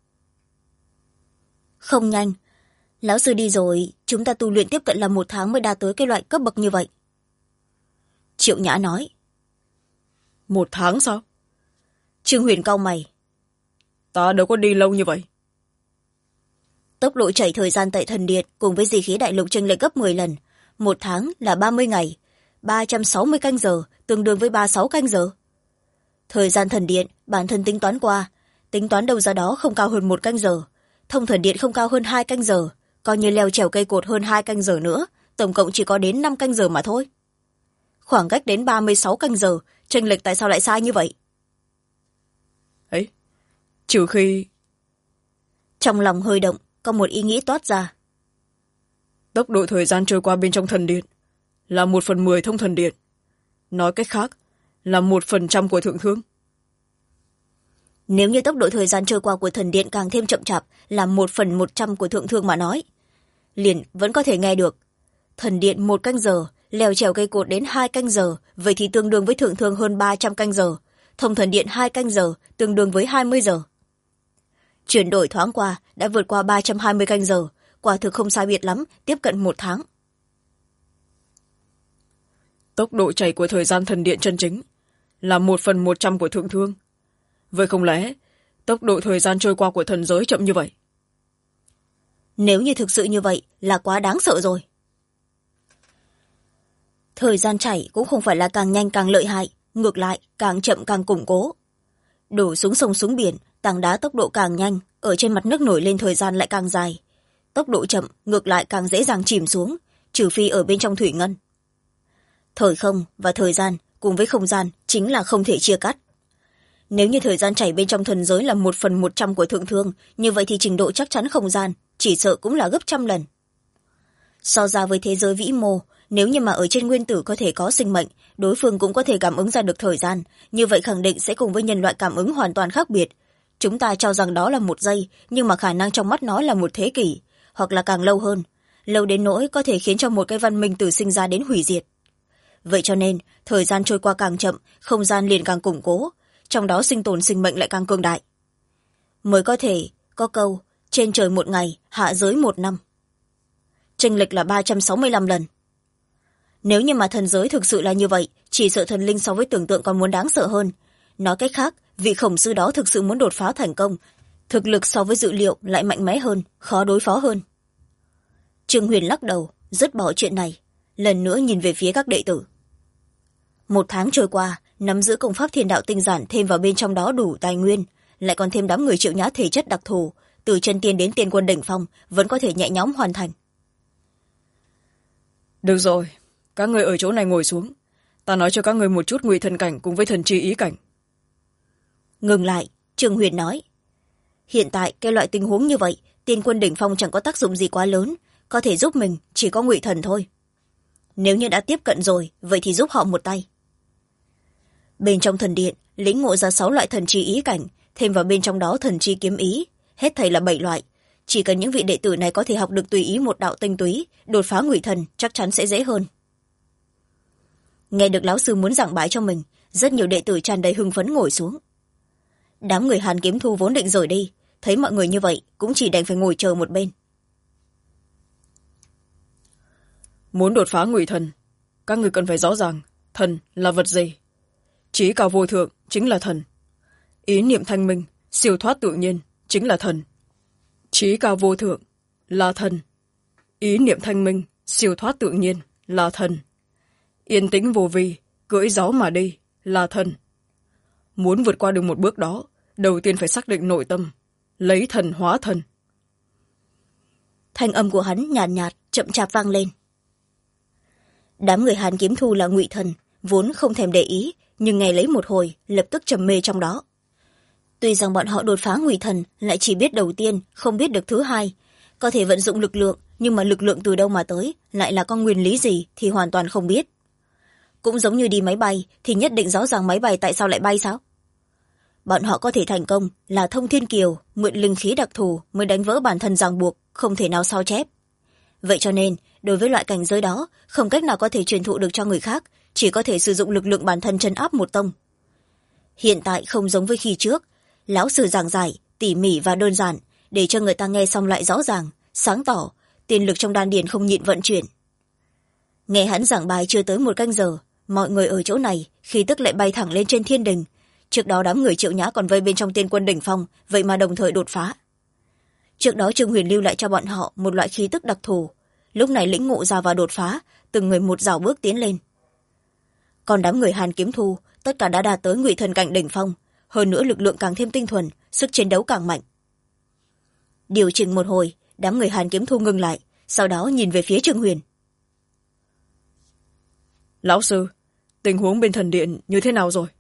Không nhanh. Lão sư đi rồi, chúng ta tu luyện tiếp cận là 1 tháng mới đạt tới cái loại cấp bậc như vậy. Triệu Nhã nói. 1 tháng sao? Trương Huyền cau mày. Ta đâu có đi lâu như vậy. Tốc độ chảy thời gian tại thần điện cùng với dị khí đại lục chênh lệch gấp 10 lần. 1 tháng là 30 ngày, 360 canh giờ, tương đương với 36 canh giờ. Thời gian thần điện, bản thân tính toán qua, tính toán đâu ra đó không cao hơn 1 canh giờ. Thông thần điện không cao hơn 2 canh giờ, coi như leo trèo cây cột hơn 2 canh giờ nữa, tổng cộng chỉ có đến 5 canh giờ mà thôi. Khoảng cách đến 36 canh giờ, chênh lệch tại sao lại sai như vậy? Ấy, trừ khi... Trong lòng hơi động, có một ý nghĩ toát ra. Tốc độ thời gian trôi qua bên trong thần điện là 1/10 thông thần điện. Nói cách khác là 1% của thượng thương. Nếu như tốc độ thời gian trôi qua của thần điện càng thêm chậm chạp là 1/100 của thượng thương mà nói, liền vẫn có thể nghe được. Thần điện 1 canh giờ, leo trèo cây cột đến 2 canh giờ, vậy thì tương đương với thượng thương hơn 300 canh giờ. Thông thần điện 2 canh giờ, tương đương với 20 giờ. Chuyển đổi thoáng qua, đã vượt qua 320 canh giờ, quả thực không sai biệt lắm, tiếp cận 1 tháng. Tốc độ chảy của thời gian thần điện chân chính là 1/100 của thượng thương. Vậy không lẽ tốc độ thời gian trôi qua của thần giới chậm như vậy? Nếu như thực sự như vậy là quá đáng sợ rồi. Thời gian chảy cũng không phải là càng nhanh càng lợi hại, ngược lại càng chậm càng củng cố. Đổ xuống sông xuống biển, tảng đá tốc độ càng nhanh, ở trên mặt nước nổi lên thời gian lại càng dài. Tốc độ chậm ngược lại càng dễ dàng chìm xuống, trừ phi ở bên trong thủy ngân. Thời không và thời gian cùng với không gian chính là không thể chia cắt. Nếu như thời gian chảy bên trong thần giới là 1/100 của thượng thương, như vậy thì trình độ chắc chắn không gian chỉ sợ cũng là gấp 100 lần. So ra với thế giới vĩ mô, nếu như mà ở trên nguyên tử có thể có sinh mệnh, đối phương cũng có thể cảm ứng ra được thời gian, như vậy khẳng định sẽ cùng với nhân loại cảm ứng hoàn toàn khác biệt. Chúng ta cho rằng đó là 1 giây, nhưng mà khả năng trong mắt nó là 1 thế kỷ, hoặc là càng lâu hơn, lâu đến nỗi có thể khiến cho một cái văn minh từ sinh ra đến hủy diệt. Vậy cho nên, thời gian trôi qua càng chậm, không gian liền càng củng cố, trong đó sinh tồn sinh mệnh lại càng cường đại. Mới có thể có câu, trên trời 1 ngày, hạ giới 1 năm. Chênh lệch là 365 lần. Nếu như mà thần giới thực sự là như vậy, chỉ sợ thần linh so với tưởng tượng còn muốn đáng sợ hơn. Nói cách khác, vị khổng sư đó thực sự muốn đột phá thành công, thực lực so với dự liệu lại mạnh mẽ hơn, khó đối phó hơn. Trương Huyền lắc đầu, dứt bỏ chuyện này, lần nữa nhìn về phía các đệ tử. 1 tháng trôi qua, nắm giữ công pháp thiên đạo tinh giản thêm vào bên trong đó đủ tài nguyên, lại còn thêm đám người Triệu Nhã thể chất đặc thù, từ chân tiên đến tiên quân đỉnh phong vẫn có thể nhẹ nhõm hoàn thành. Được rồi, các người ở chỗ này ngồi xuống, ta nói cho các người một chút ngụy thần cảnh cùng với thần chi ý cảnh. Ngừng lại, Trương Huyền nói. Hiện tại cái loại tình huống như vậy, tiên quân đỉnh phong chẳng có tác dụng gì quá lớn, có thể giúp mình chỉ có ngụy thần thôi. Nếu như đã tiếp cận rồi, vậy thì giúp họ một tay. Bên trong thần điện, lĩnh ngộ ra 6 loại thần chi ý cảnh, thêm vào bên trong đó thần chi kiếm ý, hết thảy là 7 loại. Chỉ cần những vị đệ tử này có thể học được tùy ý một đạo tinh túy, đột phá ngụy thần chắc chắn sẽ dễ hơn. Nghe được lão sư muốn giảng bái cho mình, rất nhiều đệ tử tràn đầy hưng phấn ngồi xuống. Đám người Hàn Kiếm Thu vốn định rời đi, thấy mọi người như vậy cũng chỉ đành phải ngồi chờ một bên. Muốn đột phá ngụy thần, các người cần phải rõ ràng thần là vật gì. Trí cao vô thượng chính là thần. Ý niệm thanh minh, siêu thoát tự nhiên chính là thần. Trí cao vô thượng là thần. Ý niệm thanh minh, siêu thoát tự nhiên là thần. Yên tĩnh vô vi, cưỡi gió mà đi là thần. Muốn vượt qua được một bước đó, đầu tiên phải xác định nội tâm, lấy thần hóa thần. Thanh âm của hắn nhàn nhạt, chậm chạp vang lên. Đám người Hàn Kiếm Thu là ngụy thần, vốn không thèm để ý, nhưng nghe lấy một hồi, lập tức trầm mê trong đó. Tuy rằng bọn họ đột phá ngụy thần lại chỉ biết đầu tiên, không biết được thứ hai, có thể vận dụng lực lượng, nhưng mà lực lượng từ đâu mà tới, lại là con nguyên lý gì thì hoàn toàn không biết. Cũng giống như đi máy bay thì nhất định rõ ràng máy bay tại sao lại bay sao? Bọn họ có thể thành công là thông thiên kiều, mượn linh khí đặc thù mới đánh vỡ bản thân ràng buộc, không thể nào sao chép. vậy cho nên đối với loại cảnh giới đó không cách nào có thể truyền thụ được cho người khác, chỉ có thể sử dụng lực lượng bản thân trấn áp một tông. Hiện tại không giống với khi trước, lão sư giảng giải tỉ mỉ và đơn giản, để cho người ta nghe xong lại rõ ràng sáng tỏ, tiền lực trong đan điền không nhịn vận chuyển. Nghe hắn giảng bài chưa tới 1 canh giờ, mọi người ở chỗ này khí tức lại bay thẳng lên trên thiên đình. Trước đó đám người Triệu Nhã còn vây bên trong tiên quân đỉnh phong, vậy mà đồng thời đột phá. Trước đó Trương Huyền lưu lại cho bọn họ một loại khí tức đặc thù, lúc này lĩnh ngộ ra và đột phá, từng người một rào bước tiến lên. Còn đám người Hàn Kiếm Thu tất cả đã đạt tới ngụy thần cảnh đỉnh phong, hơn nữa lực lượng càng thêm tinh thuần, sức chiến đấu càng mạnh. Điều chỉnh một hồi, đám người Hàn Kiếm Thu ngừng lại, sau đó nhìn về phía Trương Huyền. Lão sư, tình huống bên thần điện như thế nào rồi?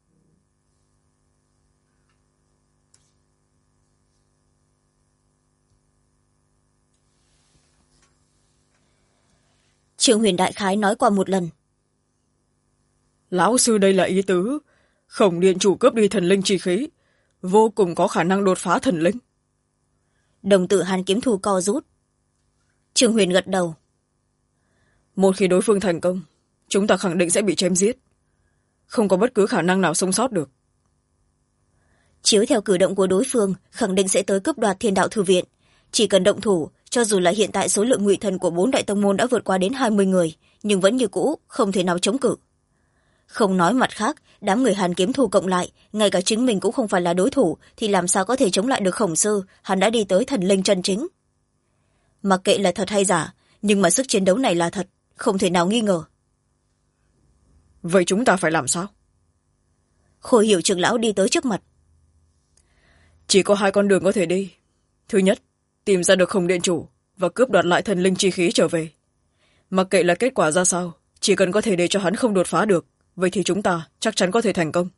Trương Huyền đại khái nói qua một lần. Lão sư đây là ý tứ Khổng điện chủ cướp đi thần linh chi khí, vô cùng có khả năng đột phá thần linh. Đồng tử Hàn Kiếm Thu co rút. Trương Huyền gật đầu. Một khi đối phương thành công, chúng ta khẳng định sẽ bị chém giết, không có bất cứ khả năng nào sống sót được. Chiếu theo cử động của đối phương, khẳng định sẽ tới cướp đoạt Thiên Đạo Thư Viện. Chỉ cần động thủ, cho dù là hiện tại số lượng ngụy thần của 4 đại tông môn đã vượt qua đến 20 người, nhưng vẫn như cũ không thể nào chống cự. Không nói mặt khác, đám người Hàn Kiếm Thu cộng lại, ngay cả chính mình cũng không phải là đối thủ, thì làm sao có thể chống lại được Khổng sư, hắn đã đi tới thần linh chân chính. Mặc kệ là thật hay giả, nhưng mà sức chiến đấu này là thật, không thể nào nghi ngờ. Vậy chúng ta phải làm sao? Khôi Hiểu trưởng lão đi tới trước mặt. Chỉ có 2 con đường có thể đi. Thứ nhất, tìm ra được Khổng điện chủ và cướp đoạt lại thần linh chi khí trở về. Mặc kệ là kết quả ra sao, chỉ cần có thể để cho hắn không đột phá được, vậy thì chúng ta chắc chắn có thể thành công.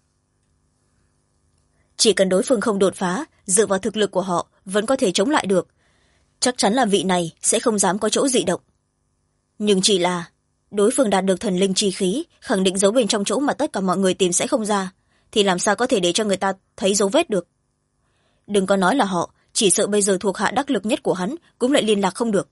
Chỉ cần đối phương không đột phá, dựa vào thực lực của họ vẫn có thể chống lại được. Chắc chắn là vị này sẽ không dám có chỗ dị động. Nhưng chỉ là đối phương đạt được thần linh chi khí, khẳng định giấu bên trong chỗ mà tất cả mọi người tìm sẽ không ra, thì làm sao có thể để cho người ta thấy dấu vết được. Đừng có nói là họ, chỉ sợ bây giờ thuộc hạ đắc lực nhất của hắn cũng lại liên lạc không được.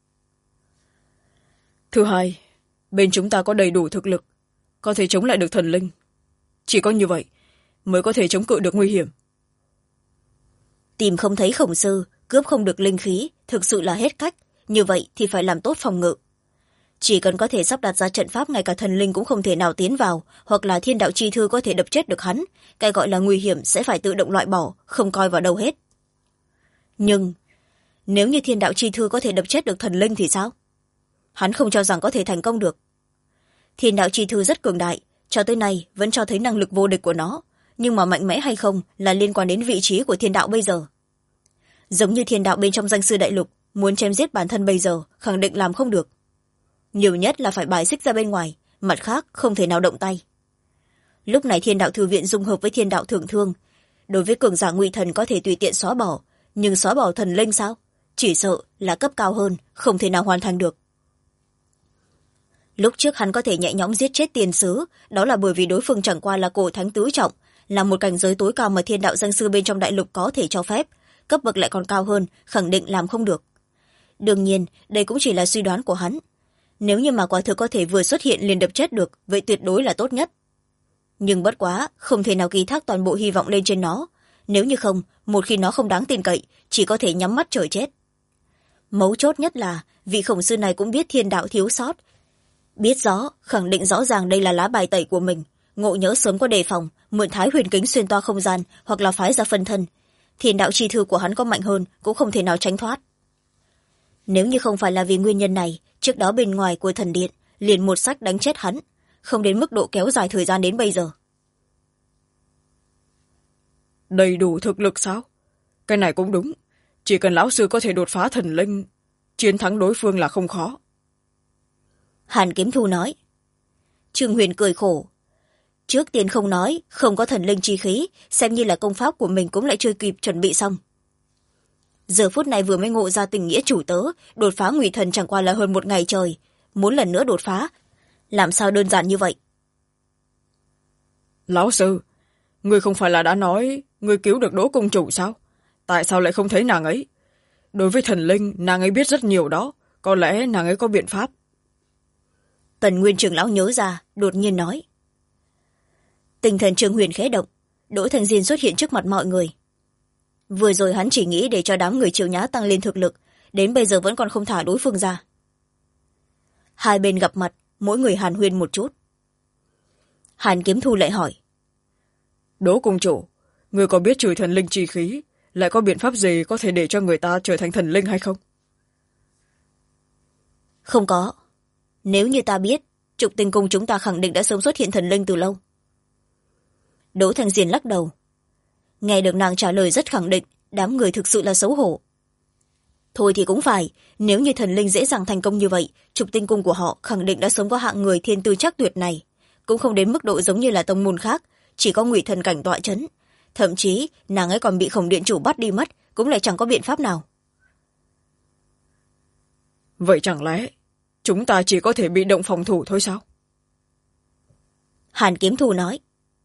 Thứ hai, bên chúng ta có đầy đủ thực lực, có thể chống lại được thần linh. Chỉ có như vậy mới có thể chống cự được nguy hiểm. Tìm không thấy Khổng sư, cướp không được linh khí, thực sự là hết cách. Như vậy thì phải làm tốt phòng ngự. Chỉ cần có thể sắp đặt ra trận pháp ngay cả thần linh cũng không thể nào tiến vào, hoặc là Thiên Đạo chi thư có thể đập chết được hắn, cái gọi là nguy hiểm sẽ phải tự động loại bỏ, không coi vào đâu hết. Nhưng nếu như Thiên Đạo chi thư có thể đập chết được thần linh thì sao? Hắn không cho rằng có thể thành công được. Thiên Đạo chi thư rất cường đại, cho tới nay vẫn cho thấy năng lực vô địch của nó, nhưng mà mạnh mẽ hay không là liên quan đến vị trí của thiên đạo bây giờ. Giống như thiên đạo bên trong danh sư đại lục, muốn chém giết bản thân bây giờ khẳng định làm không được. Nhiều nhất là phải bài xích ra bên ngoài, mặt khác không thể nào động tay. Lúc này Thiên Đạo Thư Viện dung hợp với Thiên Đạo Thượng Thương, đối với cường giả ngụy thần có thể tùy tiện xóa bỏ, nhưng xóa bỏ thần linh sao? Chỉ sợ là cấp cao hơn, không thể nào hoàn thành được. Lúc trước hắn có thể nhẹ nhõm giết chết tiền sứ, đó là bởi vì đối phương chẳng qua là cổ thánh tứ trọng, là một cảnh giới tối cao mà thiên đạo danh sư bên trong đại lục có thể cho phép, cấp bậc lại còn cao hơn, khẳng định làm không được. Đương nhiên đây cũng chỉ là suy đoán của hắn, nếu như mà quả thực có thể vừa xuất hiện liền đập chết được, vậy tuyệt đối là tốt nhất. Nhưng bất quá không thể nào ký thác toàn bộ hy vọng lên trên nó, nếu như không, một khi nó không đáng tin cậy, chỉ có thể nhắm mắt chờ chết. Mấu chốt nhất là vị khổng sư này cũng biết thiên đạo thiếu sót, biết rõ, khẳng định rõ ràng đây là lá bài tẩy của mình, ngộ nhỡ sớm có đề phòng, mượn Thái Huyền Kính xuyên toa không gian, hoặc là phái ra phân thân. Thiên đạo chi thư của hắn có mạnh hơn, cũng không thể nào tránh thoát. Nếu như không phải là vì nguyên nhân này, trước đó bên ngoài của thần điện, liền một sách đánh chết hắn, không đến mức độ kéo dài thời gian đến bây giờ. Đầy đủ thực lực sao? Cái này cũng đúng, chỉ cần lão sư có thể đột phá thần linh, chiến thắng đối phương là không khó. Hàn Kiếm Thu nói. Trương Huyền cười khổ. Trước tiên không nói, không có thần linh chi khí, xem như là công pháp của mình cũng lại chưa kịp chuẩn bị xong. Giờ phút này vừa mới ngộ ra tình nghĩa chủ tớ, đột phá ngụy thần chẳng qua là hơn 1 ngày trời. Muốn lần nữa đột phá, làm sao đơn giản như vậy? Lão sư, ngươi không phải là đã nói ngươi cứu được Đỗ cung chủ sao? Tại sao lại không thấy nàng ấy? Đối với thần linh, nàng ấy biết rất nhiều đó. có lẽ nàng ấy có biện pháp. Tần Nguyên trưởng lão nhớ ra, đột nhiên nói. Tinh thần Trương Huyền khẽ động, Đỗ Thành Diên xuất hiện trước mặt mọi người. Vừa rồi hắn chỉ nghĩ để cho đám người Triệu Nhã tăng lên thực lực, đến bây giờ vẫn còn không thả đối phương ra. Hai bên gặp mặt, mỗi người hàn huyên một chút. Hàn Kiếm Thu lại hỏi. Đỗ cung chủ, người có biết trừ thần linh chi khí, lại có biện pháp gì có thể để cho người ta trở thành thần linh hay không? Không có. Nếu như ta biết, Trục Tinh Cung chúng ta khẳng định đã sớm xuất hiện thần linh từ lâu. Đỗ Thành Diên lắc đầu. Nghe được nàng trả lời rất khẳng định, đám người thực sự là xấu hổ. Thôi thì cũng phải, nếu như thần linh dễ dàng thành công như vậy, Trục Tinh Cung của họ khẳng định đã sớm có hạng người thiên tư chắc tuyệt này, cũng không đến mức độ giống như là tông môn khác, chỉ có ngụy thần cảnh tọa chấn. Thậm chí nàng ấy còn bị Khổng điện chủ bắt đi mất, cũng lại chẳng có biện pháp nào. Vậy chẳng lẽ chúng ta chỉ có thể bị động phòng thủ thôi sao? Hàn Kiếm Thu nói.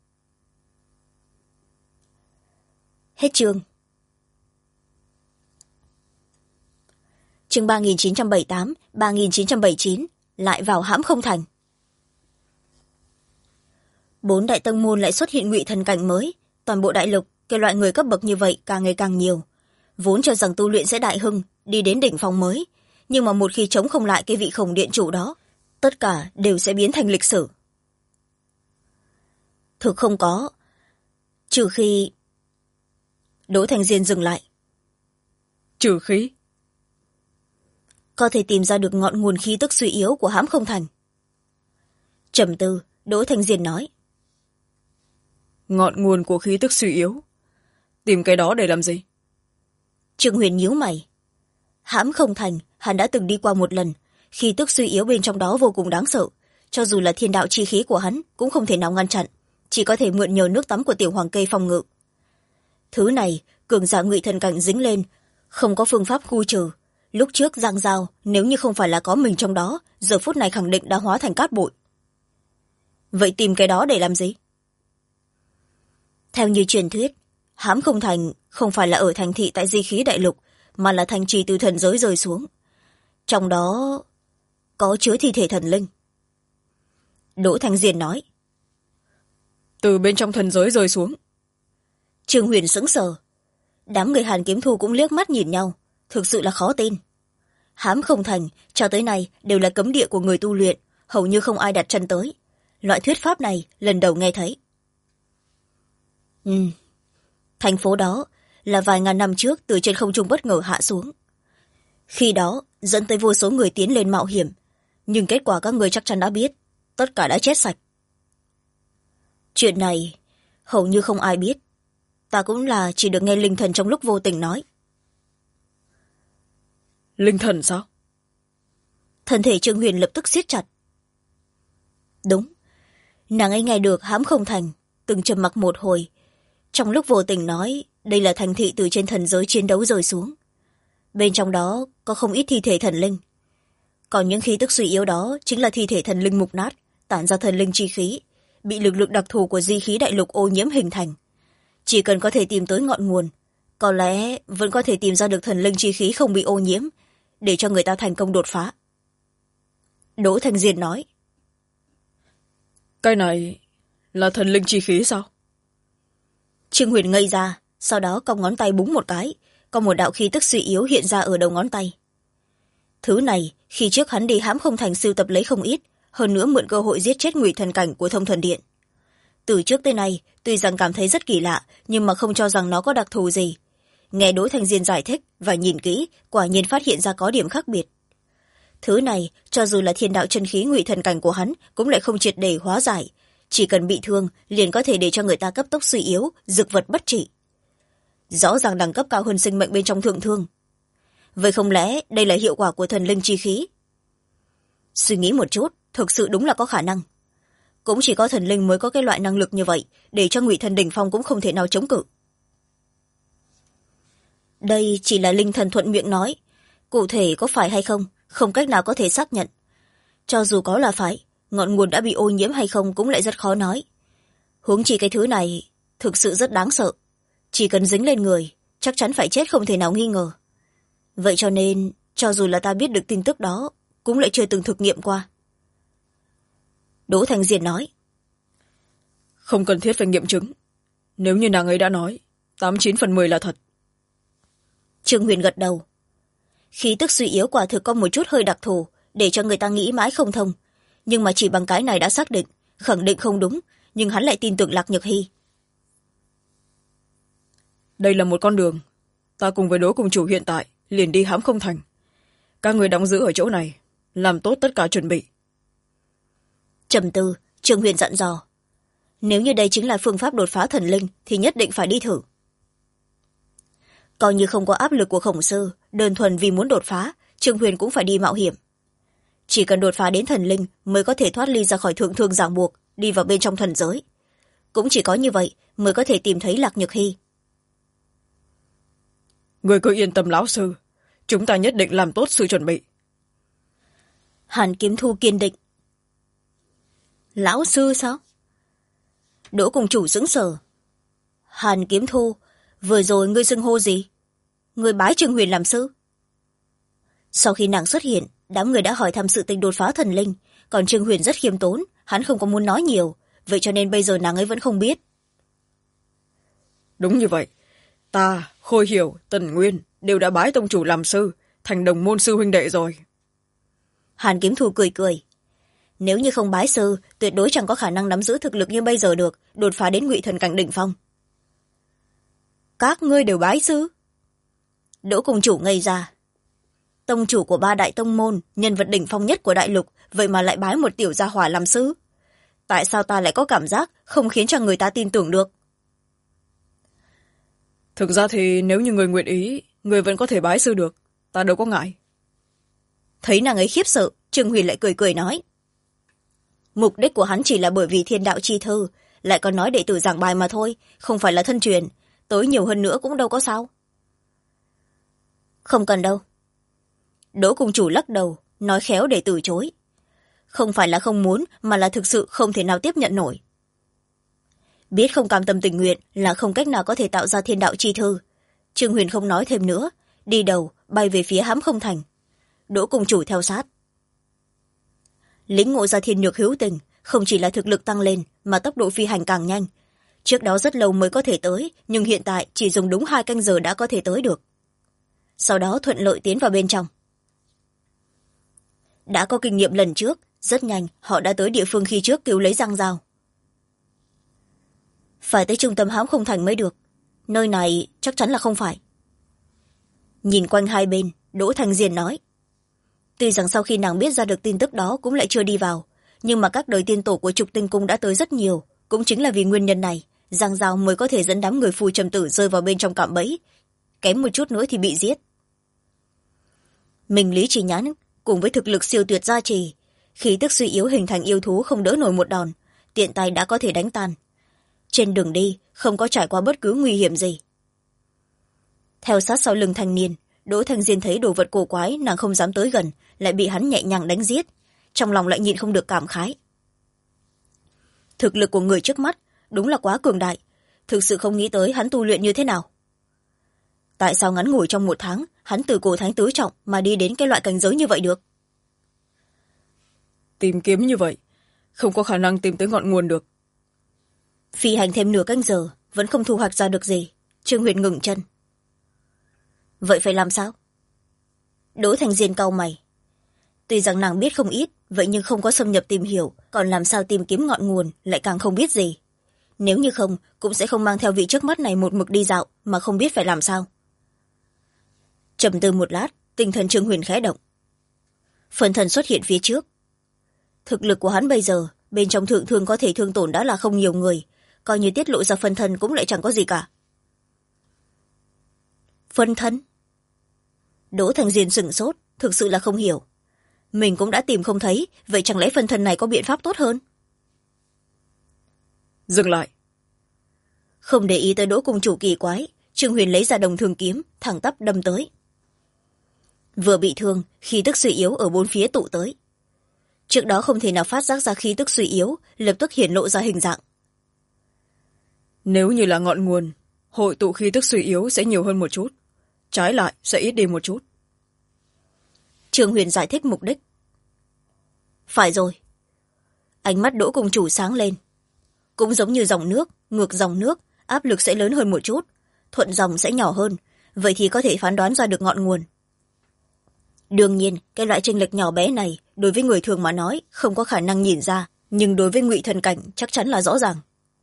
Hết chương. Chương 3978, 3979, lại vào hãm không thành. 4 đại tông môn lại xuất hiện ngụy thần cảnh mới, toàn bộ đại lục, cái loại người cấp bậc như vậy càng ngày càng nhiều. Vốn cho rằng tu luyện sẽ đại hưng, đi đến đỉnh phong mới, nhưng mà một khi chống không lại cái vị Khổng điện chủ đó, tất cả đều sẽ biến thành lịch sử. Thực không có, trừ khi... Đỗ Thành Diên dừng lại. Trừ khí? Có thể tìm ra được ngọn nguồn khí tức suy yếu của hãm không thành. Trầm tư, Đỗ Thành Diên nói. Ngọn nguồn của khí tức suy yếu? Tìm cái đó để làm gì? Trương Huyền nhíu mày. Hãm không thành, hắn đã từng đi qua một lần, khí tức suy yếu bên trong đó vô cùng đáng sợ. Cho dù là thiên đạo chi khí của hắn cũng không thể nào ngăn chặn, chỉ có thể mượn nhờ nước tắm của tiểu hoàng cây phòng ngự. Thứ này, cường giả ngụy thần cảnh dính lên, không có phương pháp khu trừ. Lúc trước giang giao, nếu như không phải là có mình trong đó, giờ phút này khẳng định đã hóa thành cát bụi. Vậy tìm cái đó để làm gì? Theo như truyền thuyết, hãm không thành không phải là ở thành thị tại di khí đại lục, mà là thành trì từ thần giới rơi xuống. Trong đó có chứa thi thể thần linh. Đỗ Thành Diên nói. Từ bên trong thần giới rơi xuống? Trương Huyền sững sờ. Đám người Hàn Kiếm Thu cũng liếc mắt nhìn nhau, thực sự là khó tin. Hãm không thành cho tới nay đều là cấm địa của người tu luyện, hầu như không ai đặt chân tới. Loại thuyết pháp này lần đầu nghe thấy. Thành phố đó là vài ngàn năm trước từ trên không trung bất ngờ hạ xuống. Khi đó dẫn tới vô số người tiến lên mạo hiểm, nhưng kết quả các người chắc chắn đã biết, tất cả đã chết sạch. Chuyện này hầu như không ai biết, ta cũng là chỉ được nghe linh thần trong lúc vô tình nói. Linh thần sao? Thân thể Trương Huyền lập tức siết chặt. Đúng, nàng ấy nghe được hãm không thành, từng trầm mặc một hồi, trong lúc vô tình nói đây là thành thị từ trên thần giới chiến đấu rơi xuống. Bên trong đó có không ít thi thể thần linh, còn những khí tức suy yếu đó chính là thi thể thần linh mục nát, tản ra thần linh chi khí, bị lực lượng đặc thù của di khí đại lục ô nhiễm hình thành. Chỉ cần có thể tìm tới ngọn nguồn, có lẽ vẫn có thể tìm ra được thần linh chi khí không bị ô nhiễm, để cho người ta thành công đột phá. Đỗ Thành Diên nói. Cái này là thần linh chi khí sao? Trương Huyền ngây ra, sau đó cong ngón tay búng một cái, có một đạo khí tức suy yếu hiện ra ở đầu ngón tay. Thứ này, khi trước hắn đi hãm không thành sưu tập lấy không ít, hơn nữa mượn cơ hội giết chết ngụy thần cảnh của Thông Thần Điện. Từ trước tới nay, tuy rằng cảm thấy rất kỳ lạ, nhưng mà không cho rằng nó có đặc thù gì. Nghe Đỗ Thành Diên giải thích và nhìn kỹ, quả nhiên phát hiện ra có điểm khác biệt. Thứ này, cho dù là thiên đạo chân khí ngụy thần cảnh của hắn, cũng lại không triệt để hóa giải. Chỉ cần bị thương, liền có thể để cho người ta cấp tốc suy yếu, dược vật bất trị. Rõ ràng đẳng cấp cao hơn sinh mệnh bên trong thượng thương. Vậy không lẽ đây là hiệu quả của thần linh chi khí? Suy nghĩ một chút, thực sự đúng là có khả năng. Cũng chỉ có thần linh mới có cái loại năng lực như vậy, để cho ngụy thần đỉnh phong cũng không thể nào chống cự. Đây chỉ là linh thần thuận miệng nói, cụ thể có phải hay không, không cách nào có thể xác nhận. Cho dù có là phải, ngọn nguồn đã bị ô nhiễm hay không cũng lại rất khó nói. Huống chi cái thứ này thực sự rất đáng sợ, chỉ cần dính lên người chắc chắn phải chết không thể nào nghi ngờ. Vậy cho nên cho dù là ta biết được tin tức đó cũng lại chưa từng thực nghiệm qua. Đỗ Thanh Diên nói. Không cần thiết phải nghiệm chứng. Nếu như nàng ấy đã nói, 89/10 là thật. Trương Huyền gật đầu. Khí tức suy yếu quả thực có một chút hơi đặc thù, để cho người ta nghĩ mãi không thông. Nhưng mà chỉ bằng cái này đã xác định, khẳng định không đúng, nhưng hắn lại tin tưởng Lạc Nhược Hy. Đây là một con đường. Ta cùng với Đỗ Cung chủ hiện tại liền đi Hãm Không Thành. Các người đóng giữ ở chỗ này, làm tốt tất cả chuẩn bị. Trầm tư, Trương Huyền dặn dò. Nếu như đây chính là phương pháp đột phá thần linh thì nhất định phải đi thử. Coi như không có áp lực của khổng sư, đơn thuần vì muốn đột phá, Trương Huyền cũng phải đi mạo hiểm. Chỉ cần đột phá đến thần linh mới có thể thoát ly ra khỏi thượng thương ràng buộc, đi vào bên trong thần giới. Cũng chỉ có như vậy mới có thể tìm thấy Lạc Nhược Hy. Người cứ yên tâm lão sư, chúng ta nhất định làm tốt sự chuẩn bị. Hàn Kiếm Thu kiên định. Lão sư sao? Đỗ Cung chủ sững sờ. Hàn Kiếm Thu, vừa rồi ngươi xưng hô gì? Ngươi bái Trương Huyền làm sư? Sau khi nàng xuất hiện, đám người đã hỏi thăm sự tình đột phá thần linh, còn Trương Huyền rất khiêm tốn, hắn không có muốn nói nhiều, vậy cho nên bây giờ nàng ấy vẫn không biết. Đúng như vậy, ta, Khôi Hiểu, Tần Nguyên đều đã bái tông chủ làm sư, thành đồng môn sư huynh đệ rồi. Hàn Kiếm Thu cười cười. Nếu như không bái sư, tuyệt đối chẳng có khả năng nắm giữ thực lực như bây giờ được, đột phá đến Ngụy Thần cảnh đỉnh phong. Các ngươi đều bái sư? Đỗ Cung chủ ngây ra. Tông chủ của 3 đại tông môn, nhân vật đỉnh phong nhất của đại lục, vậy mà lại bái một tiểu gia hỏa làm sư? Tại sao ta lại có cảm giác không khiến cho người ta tin tưởng được? Thực ra thì nếu như người nguyện ý, người vẫn có thể bái sư được, ta đâu có ngại. Thấy nàng ấy khiếp sợ, Trương Huyền lại cười cười nói. Mục đích của hắn chỉ là bởi vì thiên đạo chi thư, lại còn nói đệ tử giảng bài mà thôi, không phải là thân truyền, tới nhiều hơn nữa cũng đâu có sao. Không cần đâu. Đỗ Cung chủ lắc đầu, nói khéo để từ chối. Không phải là không muốn, mà là thực sự không thể nào tiếp nhận nổi. Biết không cam tâm tình nguyện là không cách nào có thể tạo ra thiên đạo chi thư. Trương Huyền không nói thêm nữa, đi đầu, bay về phía Hãm Không Thành. Đỗ Cung chủ theo sát. Lĩnh ngộ ra thiên nhược hữu tình, không chỉ là thực lực tăng lên, mà tốc độ phi hành càng nhanh. Trước đó rất lâu mới có thể tới, nhưng hiện tại chỉ dùng đúng 2 canh giờ đã có thể tới được. Sau đó thuận lợi tiến vào bên trong. Đã có kinh nghiệm lần trước, rất nhanh họ đã tới địa phương khi trước cứu lấy Giang Giao. Phải tới trung tâm Hãm Không Thành mới được. Nơi này chắc chắn là không phải. Nhìn quanh hai bên, Đỗ Thanh Diên nói. Tuy rằng sau khi nàng biết ra được tin tức đó cũng lại chưa đi vào, nhưng mà các đời tiên tổ của Trục Tinh Cung đã tới rất nhiều, cũng chính là vì nguyên nhân này, Giang Giao mới có thể dẫn đám người phù trầm tử rơi vào bên trong cạm bẫy, kém một chút nữa thì bị giết. Mình lý trí nhãn cùng với thực lực siêu tuyệt gia trì, khí tức suy yếu hình thành yêu thú không đỡ nổi một đòn, tiện tay đã có thể đánh tan. Trên đường đi không có trải qua bất cứ nguy hiểm gì. Theo sát sau lưng thanh niên, Đỗ Thanh Diên thấy đồ vật cổ quái nàng không dám tới gần, lại bị hắn nhẹ nhàng đánh giết, trong lòng lại nhịn không được cảm khái. Thực lực của người trước mắt đúng là quá cường đại, thực sự không nghĩ tới hắn tu luyện như thế nào. Tại sao ngắn ngủi trong 1 tháng hắn từ cổ thánh tứ trọng mà đi đến cái loại cảnh giới như vậy được? Tìm kiếm như vậy không có khả năng tìm tới ngọn nguồn được. Phi hành thêm nửa canh giờ vẫn không thu hoạch ra được gì. Trương Huyền ngừng chân. Vậy phải làm sao? Đỗ Thanh Diên cau mày. Tuy rằng nàng biết không ít, vậy nhưng không có xâm nhập tìm hiểu, còn làm sao tìm kiếm ngọn nguồn lại càng không biết gì. Nếu như không, cũng sẽ không mang theo vị trước mắt này một mực đi dạo mà không biết phải làm sao. Trầm tư một lát, tinh thần Trương Huyền khẽ động. Phân thần xuất hiện phía trước. Thực lực của hắn bây giờ, bên trong thượng thương có thể thương tổn đã là không nhiều người, coi như tiết lộ ra phân thân cũng lại chẳng có gì cả. Phân thân? Đỗ Thanh Diên sửng sốt, thực sự là không hiểu. Mình cũng đã tìm không thấy, vậy chẳng lẽ phân thân này có biện pháp tốt hơn? Dừng lại. Không để ý tới Đỗ Cung chủ kỳ quái, Trương Huyền lấy ra đồng thương kiếm, thẳng tắp đâm tới. Vừa bị thương, khí tức suy yếu ở bốn phía tụ tới. Trước đó không thể nào phát giác ra khí tức suy yếu, lập tức hiển lộ ra hình dạng. Nếu như là ngọn nguồn, hội tụ khí tức suy yếu sẽ nhiều hơn một chút, trái lại sẽ ít đi một chút. Trương Huyền giải thích mục đích. Phải rồi. Ánh mắt Đỗ Cung Chủ sáng lên. Cũng giống như dòng nước, ngược dòng nước, áp lực sẽ lớn hơn một chút, thuận dòng sẽ nhỏ hơn, vậy thì có thể phán đoán ra được ngọn nguồn. Đương nhiên, cái loại chênh lệch nhỏ bé này, đối với người thường mà nói, không có khả năng nhìn ra, nhưng đối với ngụy thần cảnh chắc chắn là rõ ràng.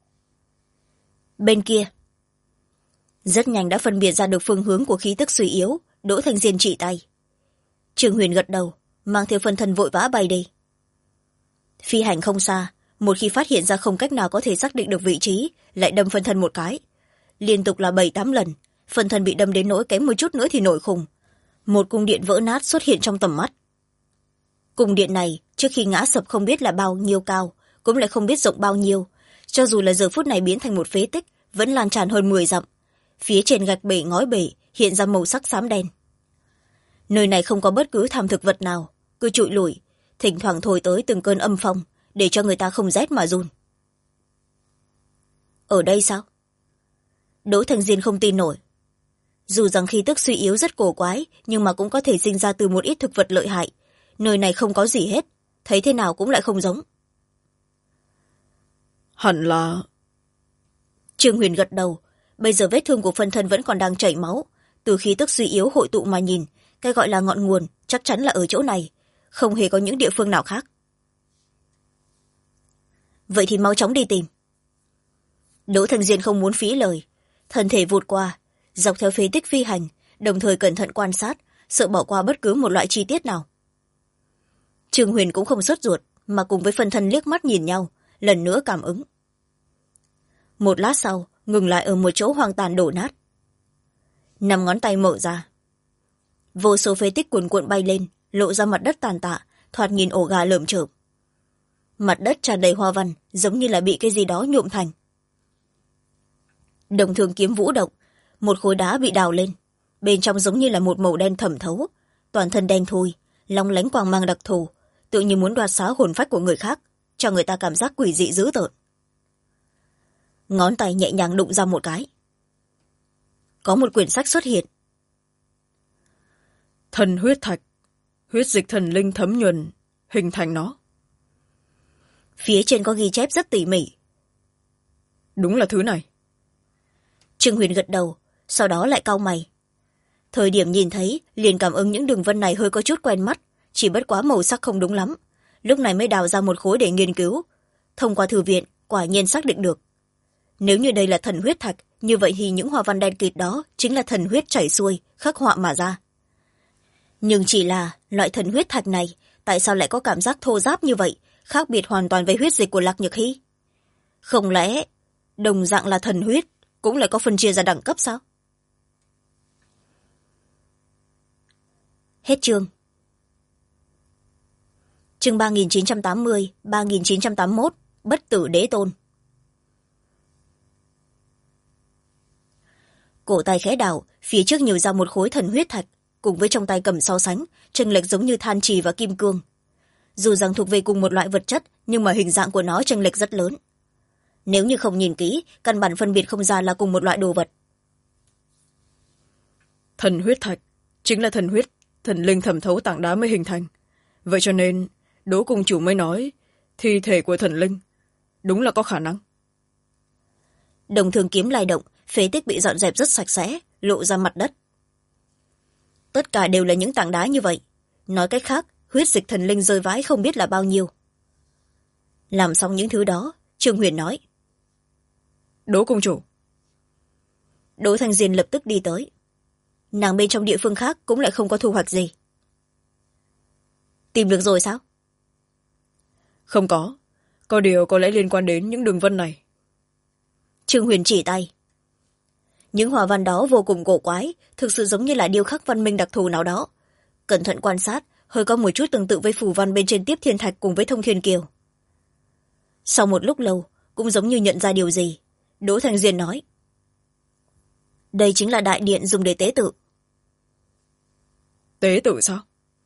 Bên kia, rất nhanh đã phân biệt ra được phương hướng của khí tức suy yếu. Đỗ Thanh Diên chỉ tay. Trương Huyền gật đầu, mang theo phân thân vội vã bay đi. Phi hành không xa, một khi phát hiện ra không cách nào có thể xác định được vị trí, lại đâm phân thân một cái. Liên tục là 7-8 lần, phân thân bị đâm đến nỗi kém một chút nữa thì nổi khùng. Một cung điện vỡ nát xuất hiện trong tầm mắt. Cung điện này trước khi ngã sập không biết là bao nhiêu cao, cũng lại không biết rộng bao nhiêu. Cho dù là giờ phút này biến thành một phế tích, vẫn lan tràn hơn 10 dặm. Phía trên gạch bể ngói bể hiện ra màu sắc xám đen. Nơi này không có bất cứ thảm thực vật nào, cứ trụi lủi, thỉnh thoảng thổi tới từng cơn âm phong, để cho người ta không rét mà run. Ở đây sao? Đỗ Thanh Diên không tin nổi. Dù rằng khí tức suy yếu rất cổ quái, nhưng mà cũng có thể sinh ra từ một ít thực vật lợi hại. Nơi này không có gì hết, thấy thế nào cũng lại không giống. Hẳn là... Trương Huyền gật đầu. Bây giờ vết thương của phân thân vẫn còn đang chảy máu. Từ khí tức suy yếu hội tụ mà nhìn, cái gọi là ngọn nguồn chắc chắn là ở chỗ này, không hề có những địa phương nào khác. Vậy thì mau chóng đi tìm. Đỗ Thanh Diên không muốn phí lời, thân thể vụt qua, dọc theo phế tích phi hành, đồng thời cẩn thận quan sát, sợ bỏ qua bất cứ một loại chi tiết nào. Trương Huyền cũng không sốt ruột, mà cùng với phân thân liếc mắt nhìn nhau, lần nữa cảm ứng. Một lát sau, ngừng lại ở một chỗ hoang tàn đổ nát. 5 ngón tay mở ra. Vô số phế tích cuồn cuộn bay lên, lộ ra mặt đất tàn tạ, thoạt nhìn ổ gà lởm chởm. Mặt đất tràn đầy hoa văn, giống như là bị cái gì đó nhuộm thành. Đồng thường kiếm vũ động, một khối đá bị đào lên, bên trong giống như là một màu đen thẩm thấu, toàn thân đen thui, long lánh quang mang đặc thù, tự như muốn đoạt xá hồn phách của người khác, cho người ta cảm giác quỷ dị dữ tợn. Ngón tay nhẹ nhàng đụng ra một cái, có một quyển sách xuất hiện. Thần huyết thạch, huyết dịch thần linh thấm nhuần hình thành nó. Phía trên có ghi chép rất tỉ mỉ. Đúng là thứ này. Trương Huyền gật đầu, sau đó lại cau mày. Thời điểm nhìn thấy, liền cảm ứng những đường vân này hơi có chút quen mắt, chỉ bất quá màu sắc không đúng lắm. Lúc này mới đào ra một khối để nghiên cứu. Thông qua thư viện, quả nhiên xác định được. Nếu như đây là thần huyết thạch, như vậy thì những hoa văn đen kịt đó chính là thần huyết chảy xuôi, khắc họa mà ra. Nhưng chỉ là loại thần huyết thạch này, tại sao lại có cảm giác thô ráp như vậy, khác biệt hoàn toàn với huyết dịch của Lạc Nhược Hy? Không lẽ đồng dạng là thần huyết cũng lại có phân chia ra đẳng cấp sao? Hết chương. Chương 3980, 3981, Bất tử đế tôn. Cổ tay khẽ đảo, phía trước nhiều ra một khối thần huyết thạch, cùng với trong tay cầm so sánh, chênh lệch giống như than trì và kim cương. Dù rằng thuộc về cùng một loại vật chất, nhưng mà hình dạng của nó chênh lệch rất lớn. Nếu như không nhìn kỹ, căn bản phân biệt không ra là cùng một loại đồ vật. Thần huyết thạch chính là thần huyết thần linh thẩm thấu tảng đá mới hình thành. Vậy cho nên Đỗ Cung Chủ mới nói thi thể của thần linh đúng là có khả năng. Đồng thường kiếm lay động, phế tích bị dọn dẹp rất sạch sẽ, lộ ra mặt đất. Tất cả đều là những tảng đá như vậy. Nói cách khác, huyết dịch thần linh rơi vãi không biết là bao nhiêu. Làm xong những thứ đó, Trương Huyền nói. Đỗ Cung Chủ. Đỗ Thanh Diên lập tức đi tới. Nàng bên trong địa phương khác cũng lại không có thu hoạch gì. Tìm được rồi sao? Không có điều có lẽ liên quan đến những đường vân này. Trương Huyền chỉ tay. Những hoa văn đó vô cùng cổ quái, thực sự giống như là điêu khắc văn minh đặc thù nào đó. Cẩn thận quan sát, hơi có một chút tương tự với phù văn bên trên Tiếp Thiên Thạch cùng với Thông Thiên Kiều. Sau một lúc lâu, cũng giống như nhận ra điều gì, Đỗ Thanh Diên nói. Đây chính là đại điện dùng để tế tự. Tế tự sao?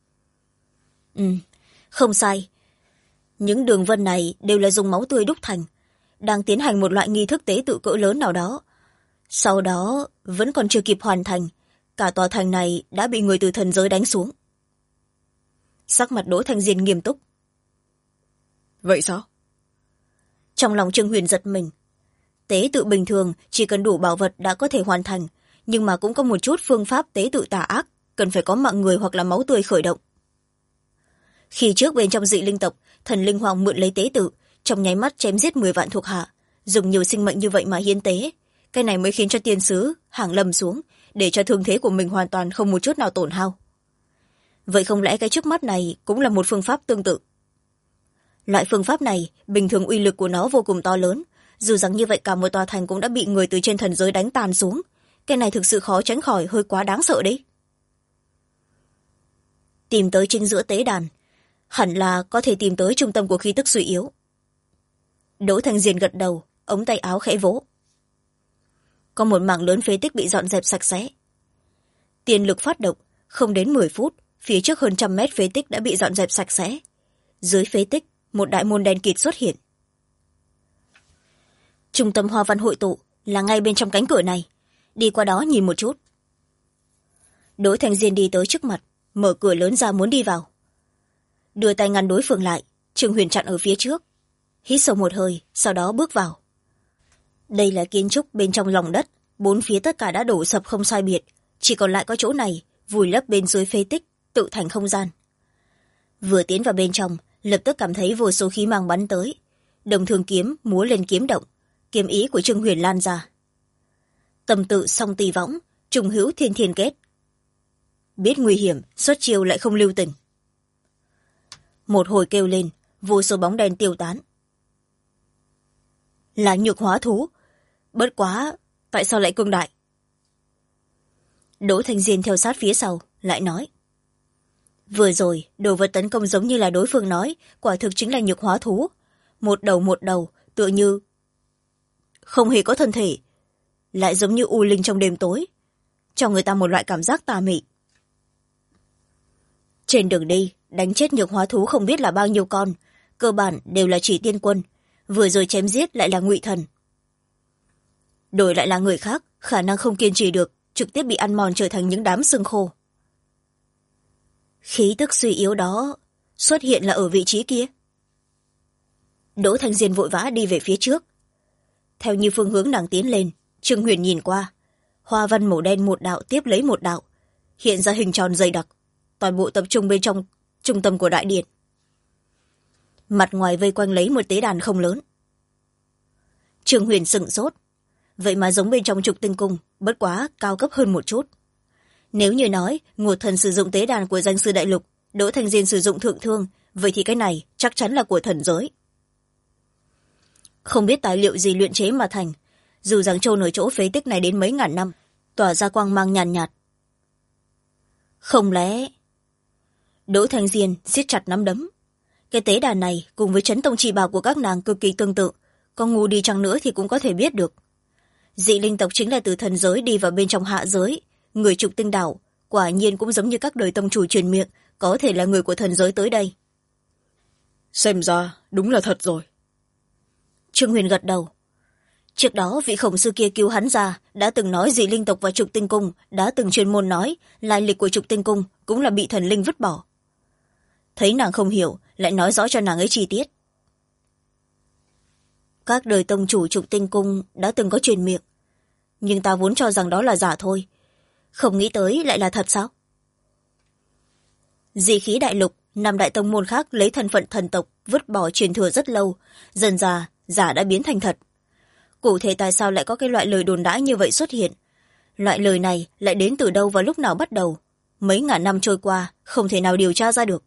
Không sai. Những đường vân này đều là dùng máu tươi đúc thành, đang tiến hành một loại nghi thức tế tự cỡ lớn nào đó. Sau đó, vẫn còn chưa kịp hoàn thành, cả tòa thành này đã bị người từ thần giới đánh xuống. sắc mặt Đỗ Thanh Diên nghiêm túc. Vậy sao? Trong lòng Trương Huyền giật mình. Tế tự bình thường chỉ cần đủ bảo vật đã có thể hoàn thành, nhưng mà cũng có một chút phương pháp tế tự tà ác, cần phải có mạng người hoặc là máu tươi khởi động. Khi trước bên trong dị linh tộc, thần linh hoàng mượn lấy tế tự, trong nháy mắt chém giết 10 vạn thuộc hạ, dùng nhiều sinh mệnh như vậy mà hiến tế. Cái này mới khiến cho tiên sứ hàng lâm xuống, để cho thương thế của mình hoàn toàn không một chút nào tổn hao. Vậy không lẽ cái trước mắt này cũng là một phương pháp tương tự? Loại phương pháp này, bình thường uy lực của nó vô cùng to lớn, dù rằng như vậy cả một tòa thành cũng đã bị người từ trên thần giới đánh tàn xuống. Cái này thực sự khó tránh khỏi, hơi quá đáng sợ đấy. Tìm tới chính giữa tế đàn, hẳn là có thể tìm tới trung tâm của khí tức suy yếu. Đỗ Thanh Diên gật đầu, ống tay áo khẽ vỗ. Có một mảng lớn phế tích bị dọn dẹp sạch sẽ. Tiên lực phát động, không đến 10 phút, phía trước hơn 100 mét phế tích đã bị dọn dẹp sạch sẽ. Dưới phế tích, một đại môn đen kịt xuất hiện. Trung tâm hoa văn hội tụ là ngay bên trong cánh cửa này. Đi qua đó nhìn một chút. Đỗ Thanh Diên đi tới trước mặt, mở cửa lớn ra muốn đi vào. Đưa tay ngăn đối phương lại, Trương Huyền chặn ở phía trước. Hít sâu một hơi, sau đó bước vào. Đây là kiến trúc bên trong lòng đất, bốn phía tất cả đã đổ sập không sai biệt, chỉ còn lại có chỗ này vùi lấp bên dưới phế tích, tự thành không gian. Vừa tiến vào bên trong, lập tức cảm thấy vô số khí mang bắn tới. Đồng thường kiếm múa lên kiếm động, kiếm ý của Trương Huyền lan ra. Tâm tự song tì võng, trùng hữu thiên thiên kết. Biết nguy hiểm, xuất chiêu lại không lưu tình. Một hồi kêu lên, vô số bóng đen tiêu tán. Là nhược hóa thú. Bất quá, tại sao lại cương đại? Đỗ Thanh Diên theo sát phía sau, lại nói. Vừa rồi, đồ vật tấn công giống như là đối phương nói, quả thực chính là nhược hóa thú. Một đầu, tựa như không hề có thân thể, lại giống như u linh trong đêm tối, cho người ta một loại cảm giác tà mị. Trên đường đi, đánh chết nhược hóa thú không biết là bao nhiêu con, cơ bản đều là chỉ tiên quân, vừa rồi chém giết lại là ngụy thần. Đổi lại là người khác, khả năng không kiên trì được, trực tiếp bị ăn mòn trở thành những đám xương khô. Khí tức suy yếu đó xuất hiện là ở vị trí kia. Đỗ Thanh Diên vội vã đi về phía trước. Theo như phương hướng nàng tiến lên, Trương Huyền nhìn qua, hoa văn màu đen một đạo tiếp lấy một đạo, hiện ra hình tròn dày đặc, toàn bộ tập trung bên trong trung tâm của đại điện. Mặt ngoài vây quanh lấy một tế đàn không lớn. Trương Huyền sửng sốt, vậy mà giống bên trong Trục Tinh Cung, bất quá cao cấp hơn một chút. Nếu như nói Ngột Thần sử dụng tế đàn của danh sư đại lục, Đỗ Thanh Diên sử dụng thượng thương, vậy thì cái này chắc chắn là của thần giới. Không biết tài liệu gì luyện chế mà thành, dù rằng chôn ở chỗ phế tích này đến mấy ngàn năm, tỏa ra quang mang nhàn nhạt. Không lẽ... Đỗ Thanh Diên siết chặt nắm đấm. Cái tế đàn này cùng với chấn tông chỉ bảo của các nàng cực kỳ tương tự, có ngu đi chăng nữa thì cũng có thể biết được. Dị linh tộc chính là từ thần giới đi vào bên trong hạ giới, người Trục Tinh đảo, quả nhiên cũng giống như các đời tông chủ truyền miệng, có thể là người của thần giới tới đây. Xem ra, đúng là thật rồi. Trương Huyền gật đầu. Trước đó vị khổng sư kia cứu hắn ra, đã từng nói dị linh tộc và Trục Tinh Cung, đã từng chuyên môn nói, lai lịch của Trục Tinh Cung cũng là bị thần linh vứt bỏ. Thấy nàng không hiểu, lại nói rõ cho nàng ấy chi tiết. Các đời tông chủ Trục Tinh Cung đã từng có truyền miệng, nhưng ta vốn cho rằng đó là giả thôi, không nghĩ tới lại là thật sao? Dị khí đại lục, năm đại tông môn khác lấy thân phận thần tộc vứt bỏ truyền thừa rất lâu, dần dà giả đã biến thành thật. Cụ thể tại sao lại có cái loại lời đồn đãi như vậy xuất hiện? Loại lời này lại đến từ đâu và lúc nào bắt đầu? Mấy ngàn năm trôi qua, không thể nào điều tra ra được.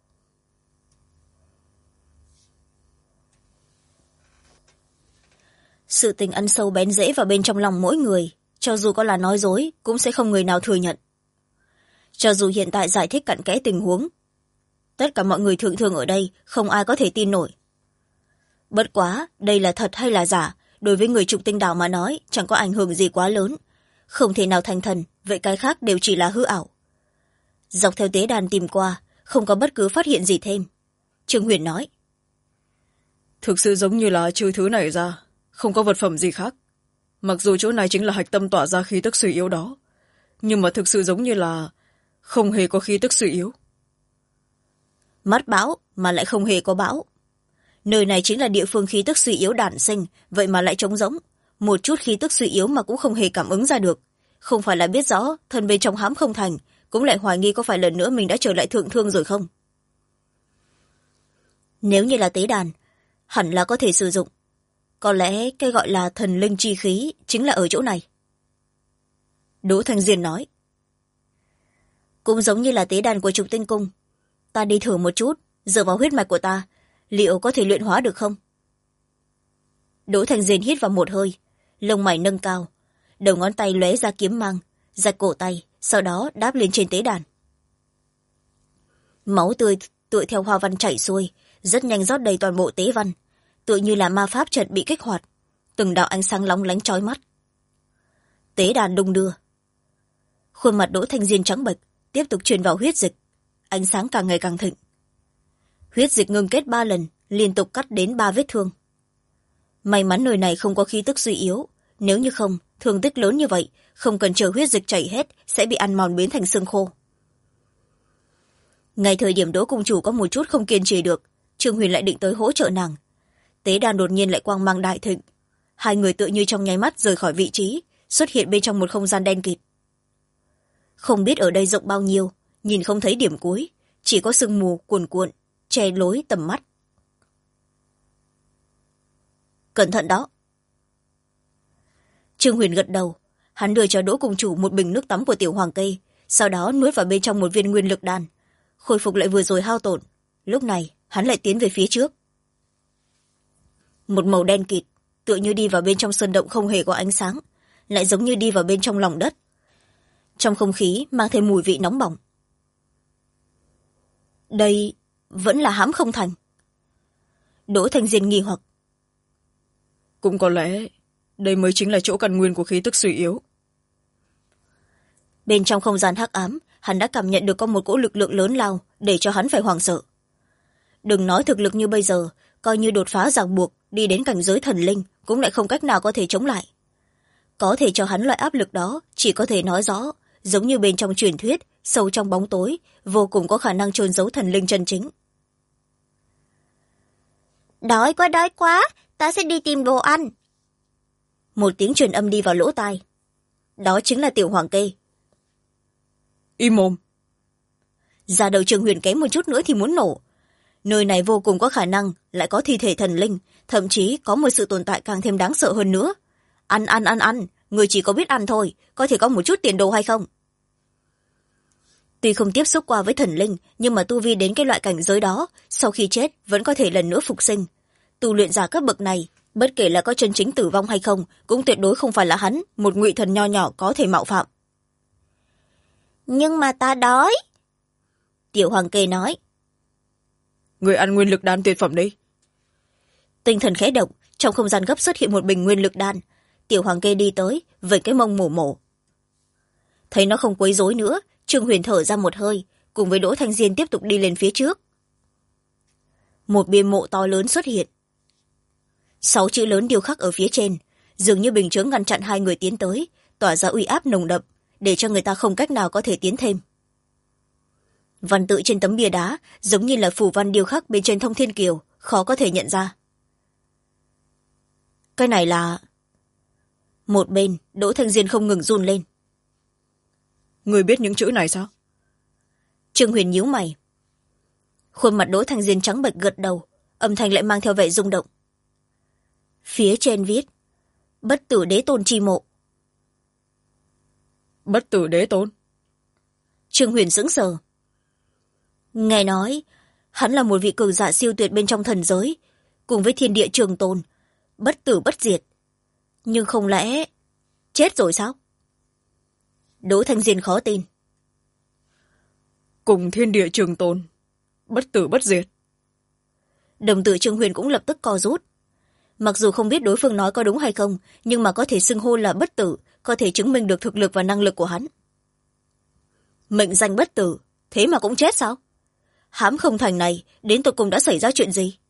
Sự tình ăn sâu bén rễ vào bên trong lòng mỗi người, cho dù có là nói dối, cũng sẽ không người nào thừa nhận. Cho dù hiện tại giải thích cặn kẽ tình huống, tất cả mọi người thường thường ở đây không ai có thể tin nổi. Bất quá, đây là thật hay là giả, đối với người Trục Tinh đảo mà nói chẳng có ảnh hưởng gì quá lớn. Không thể nào thành thần, vậy cái khác đều chỉ là hư ảo. Dọc theo tế đàn tìm qua, không có bất cứ phát hiện gì thêm. Trương Huyền nói. Thực sự giống như là trừ thứ này ra, không có vật phẩm gì khác. Mặc dù chỗ này chính là hạch tâm tỏa ra khí tức suy yếu đó, nhưng mà thực sự giống như là không hề có khí tức suy yếu. Mắt bão mà lại không hề có bão. Nơi này chính là địa phương khí tức suy yếu đản sinh, vậy mà lại trống rỗng. Một chút khí tức suy yếu mà cũng không hề cảm ứng ra được. Không phải là biết rõ thân bên trong hãm không thành, cũng lại hoài nghi có phải lần nữa mình đã trở lại thượng thương rồi không. Nếu như là tế đàn, hẳn là có thể sử dụng. Có lẽ cái gọi là thần linh chi khí chính là ở chỗ này. Đỗ Thanh Diên nói. Cũng giống như là tế đàn của Trục Tinh Cung. Ta đi thử một chút, dựa vào huyết mạch của ta, liệu có thể luyện hóa được không? Đỗ Thanh Diên hít vào một hơi, lông mày nâng cao, đầu ngón tay lóe ra kiếm mang, rạch cổ tay, sau đó đáp lên trên tế đàn. Máu tươi tựa theo hoa văn chảy xuôi, rất nhanh rót đầy toàn bộ tế văn, tựa như là ma pháp trận bị kích hoạt, từng đạo ánh sáng lóng lánh chói mắt. Tế đàn đung đưa. Khuôn mặt Đỗ Thanh Diên trắng bệch, tiếp tục truyền vào huyết dịch, ánh sáng càng ngày càng thịnh. Huyết dịch ngưng kết 3 lần, liên tục cắt đến 3 vết thương. May mắn nơi này không có khí tức suy yếu, nếu như không, thương tích lớn như vậy, không cần chờ huyết dịch chảy hết, sẽ bị ăn mòn biến thành xương khô. Ngay thời điểm Đỗ cung chủ có một chút không kiên trì được, Trương Huyền lại định tới hỗ trợ nàng. Tế đàn đột nhiên lại quang mang đại thịnh. Hai người tựa như trong nháy mắt rời khỏi vị trí, xuất hiện bên trong một không gian đen kịt. Không biết ở đây rộng bao nhiêu, nhìn không thấy điểm cuối, chỉ có sương mù cuồn cuộn, che lối tầm mắt. Cẩn thận đó. Trương Huyền gật đầu, hắn đưa cho Đỗ cung chủ một bình nước tắm của tiểu hoàng cây, sau đó nuốt vào bên trong một viên nguyên lực đan, khôi phục lại vừa rồi hao tổn. Lúc này hắn lại tiến về phía trước. Một màu đen kịt, tựa như đi vào bên trong sơn động không hề có ánh sáng, lại giống như đi vào bên trong lòng đất. Trong không khí mang thêm mùi vị nóng bỏng. Đây vẫn là hãm không thành. Đỗ Thanh Diên nghi hoặc. Cũng có lẽ đây mới chính là chỗ căn nguyên của khí tức suy yếu. Bên trong không gian hắc ám, hắn đã cảm nhận được có một cỗ lực lượng lớn lao để cho hắn phải hoảng sợ. Đừng nói thực lực như bây giờ, coi như đột phá ràng buộc đi đến cảnh giới thần linh cũng lại không cách nào có thể chống lại. Có thể cho hắn loại áp lực đó chỉ có thể nói rõ, giống như bên trong truyền thuyết, sâu trong bóng tối, vô cùng có khả năng chôn giấu thần linh chân chính. Đói quá, ta sẽ đi tìm đồ ăn. Một tiếng truyền âm đi vào lỗ tai. Đó chính là tiểu hoàng kê. Im mồm. Da đầu Trương Huyền kém một chút nữa thì muốn nổ. Nơi này vô cùng có khả năng lại có thi thể thần linh, thậm chí có một sự tồn tại càng thêm đáng sợ hơn nữa. Ăn, người chỉ có biết ăn thôi, có thể có một chút tiền đồ hay không? Tuy không tiếp xúc qua với thần linh, nhưng mà tu vi đến cái loại cảnh giới đó, sau khi chết vẫn có thể lần nữa phục sinh. Tu luyện giả cấp bậc này, bất kể là có chân chính tử vong hay không, cũng tuyệt đối không phải là hắn, một ngụy thần nho nhỏ có thể mạo phạm. Nhưng mà ta đói. Tiểu hoàng kê nói. Người ăn nguyên lực đan tuyệt phẩm đi. Tinh thần khẽ động, trong không gian gấp xuất hiện một bình nguyên lực đan. Tiểu hoàng kê đi tới, với cái mông mổ. Thấy nó không quấy rối nữa, Trương Huyền thở ra một hơi, cùng với Đỗ Thanh Diên tiếp tục đi lên phía trước. Một bia mộ to lớn xuất hiện. 6 chữ lớn điêu khắc ở phía trên, dường như bình chướng ngăn chặn hai người tiến tới, tỏa ra uy áp nồng đậm, để cho người ta không cách nào có thể tiến thêm. Văn tự trên tấm bia đá giống như là phù văn điêu khắc bên trên Thông Thiên Kiều, khó có thể nhận ra. Cái này là... Một bên, Đỗ Thanh Diên không ngừng run lên. Người biết những chữ này sao? Trương Huyền nhíu mày. Khuôn mặt Đỗ Thanh Diên trắng bệch gật đầu, âm thanh lại mang theo vẻ rung động. Phía trên viết: Bất tử đế tôn chi mộ. Bất tử đế tôn? Trương Huyền sững sờ. Nghe nói, hắn là một vị cường giả siêu tuyệt bên trong thần giới, cùng với thiên địa trường tồn, bất tử bất diệt. Nhưng không lẽ... chết rồi sao? Đỗ Thanh Diên khó tin. Cùng thiên địa trường tồn, bất tử bất diệt. Đồng tử Trương Huyền cũng lập tức co rút. Mặc dù không biết đối phương nói có đúng hay không, nhưng mà có thể xưng hô là bất tử, có thể chứng minh được thực lực và năng lực của hắn. Mệnh danh bất tử, thế mà cũng chết sao? Hãm không thành này, đến tột cùng đã xảy ra chuyện gì?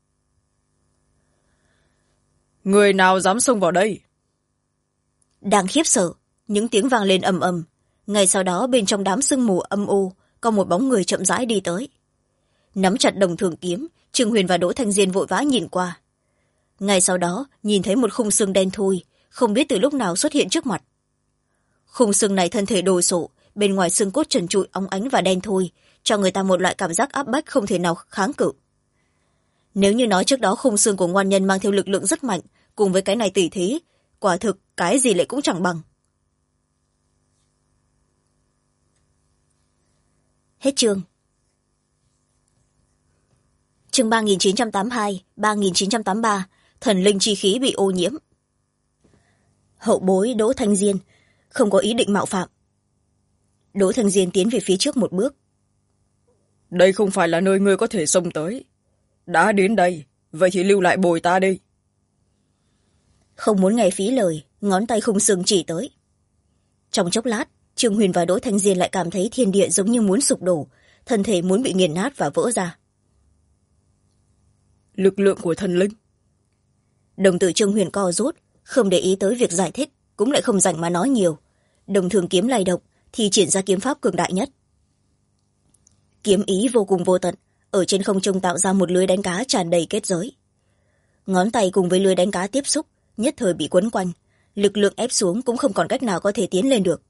Người nào dám xông vào đây? Đang khiếp sợ, những tiếng vang lên ầm ầm. Ngay sau đó bên trong đám sương mù âm u, có một bóng người chậm rãi đi tới. nắm chặt đồng thường kiếm. Trương Huyền và Đỗ Thanh Diên vội vã nhìn qua. Ngay sau đó nhìn thấy một khung xương đen thui không biết từ lúc nào xuất hiện trước mặt. Khung xương này thân thể đồ sộ, bên ngoài xương cốt trần trụi óng ánh và đen thui, cho người ta một loại cảm giác áp bách không thể nào kháng cự. Nếu như nói trước đó khung xương của ngoan nhân mang theo lực lượng rất mạnh, cùng với cái này tỉ thí, quả thực cái gì lại cũng chẳng bằng. Hết chương. Chương 3982, 3983, thần linh chi khí bị ô nhiễm. Hậu bối Đỗ Thanh Diên không có ý định mạo phạm. Đỗ Thanh Diên tiến về phía trước một bước. Đây không phải là nơi ngươi có thể xông tới. Đã đến đây, vậy thì lưu lại bồi ta đi. Không muốn nghe phí lời, ngón tay khung xương chỉ tới. Trong chốc lát, Trương Huyền và Đỗ Thanh Diên lại cảm thấy thiên địa giống như muốn sụp đổ, thân thể muốn bị nghiền nát và vỡ ra. Lực lượng của thần linh. Đồng tử Trương Huyền co rút, không để ý tới việc giải thích, cũng lại không rảnh mà nói nhiều. Đồng thường kiếm lay động, thì triển ra kiếm pháp cường đại nhất. Kiếm ý vô cùng vô tận, ở trên không trung tạo ra một lưới đánh cá tràn đầy kết giới. Ngón tay cùng với lưới đánh cá tiếp xúc, nhất thời bị quấn quanh, lực lượng ép xuống cũng không còn cách nào có thể tiến lên được.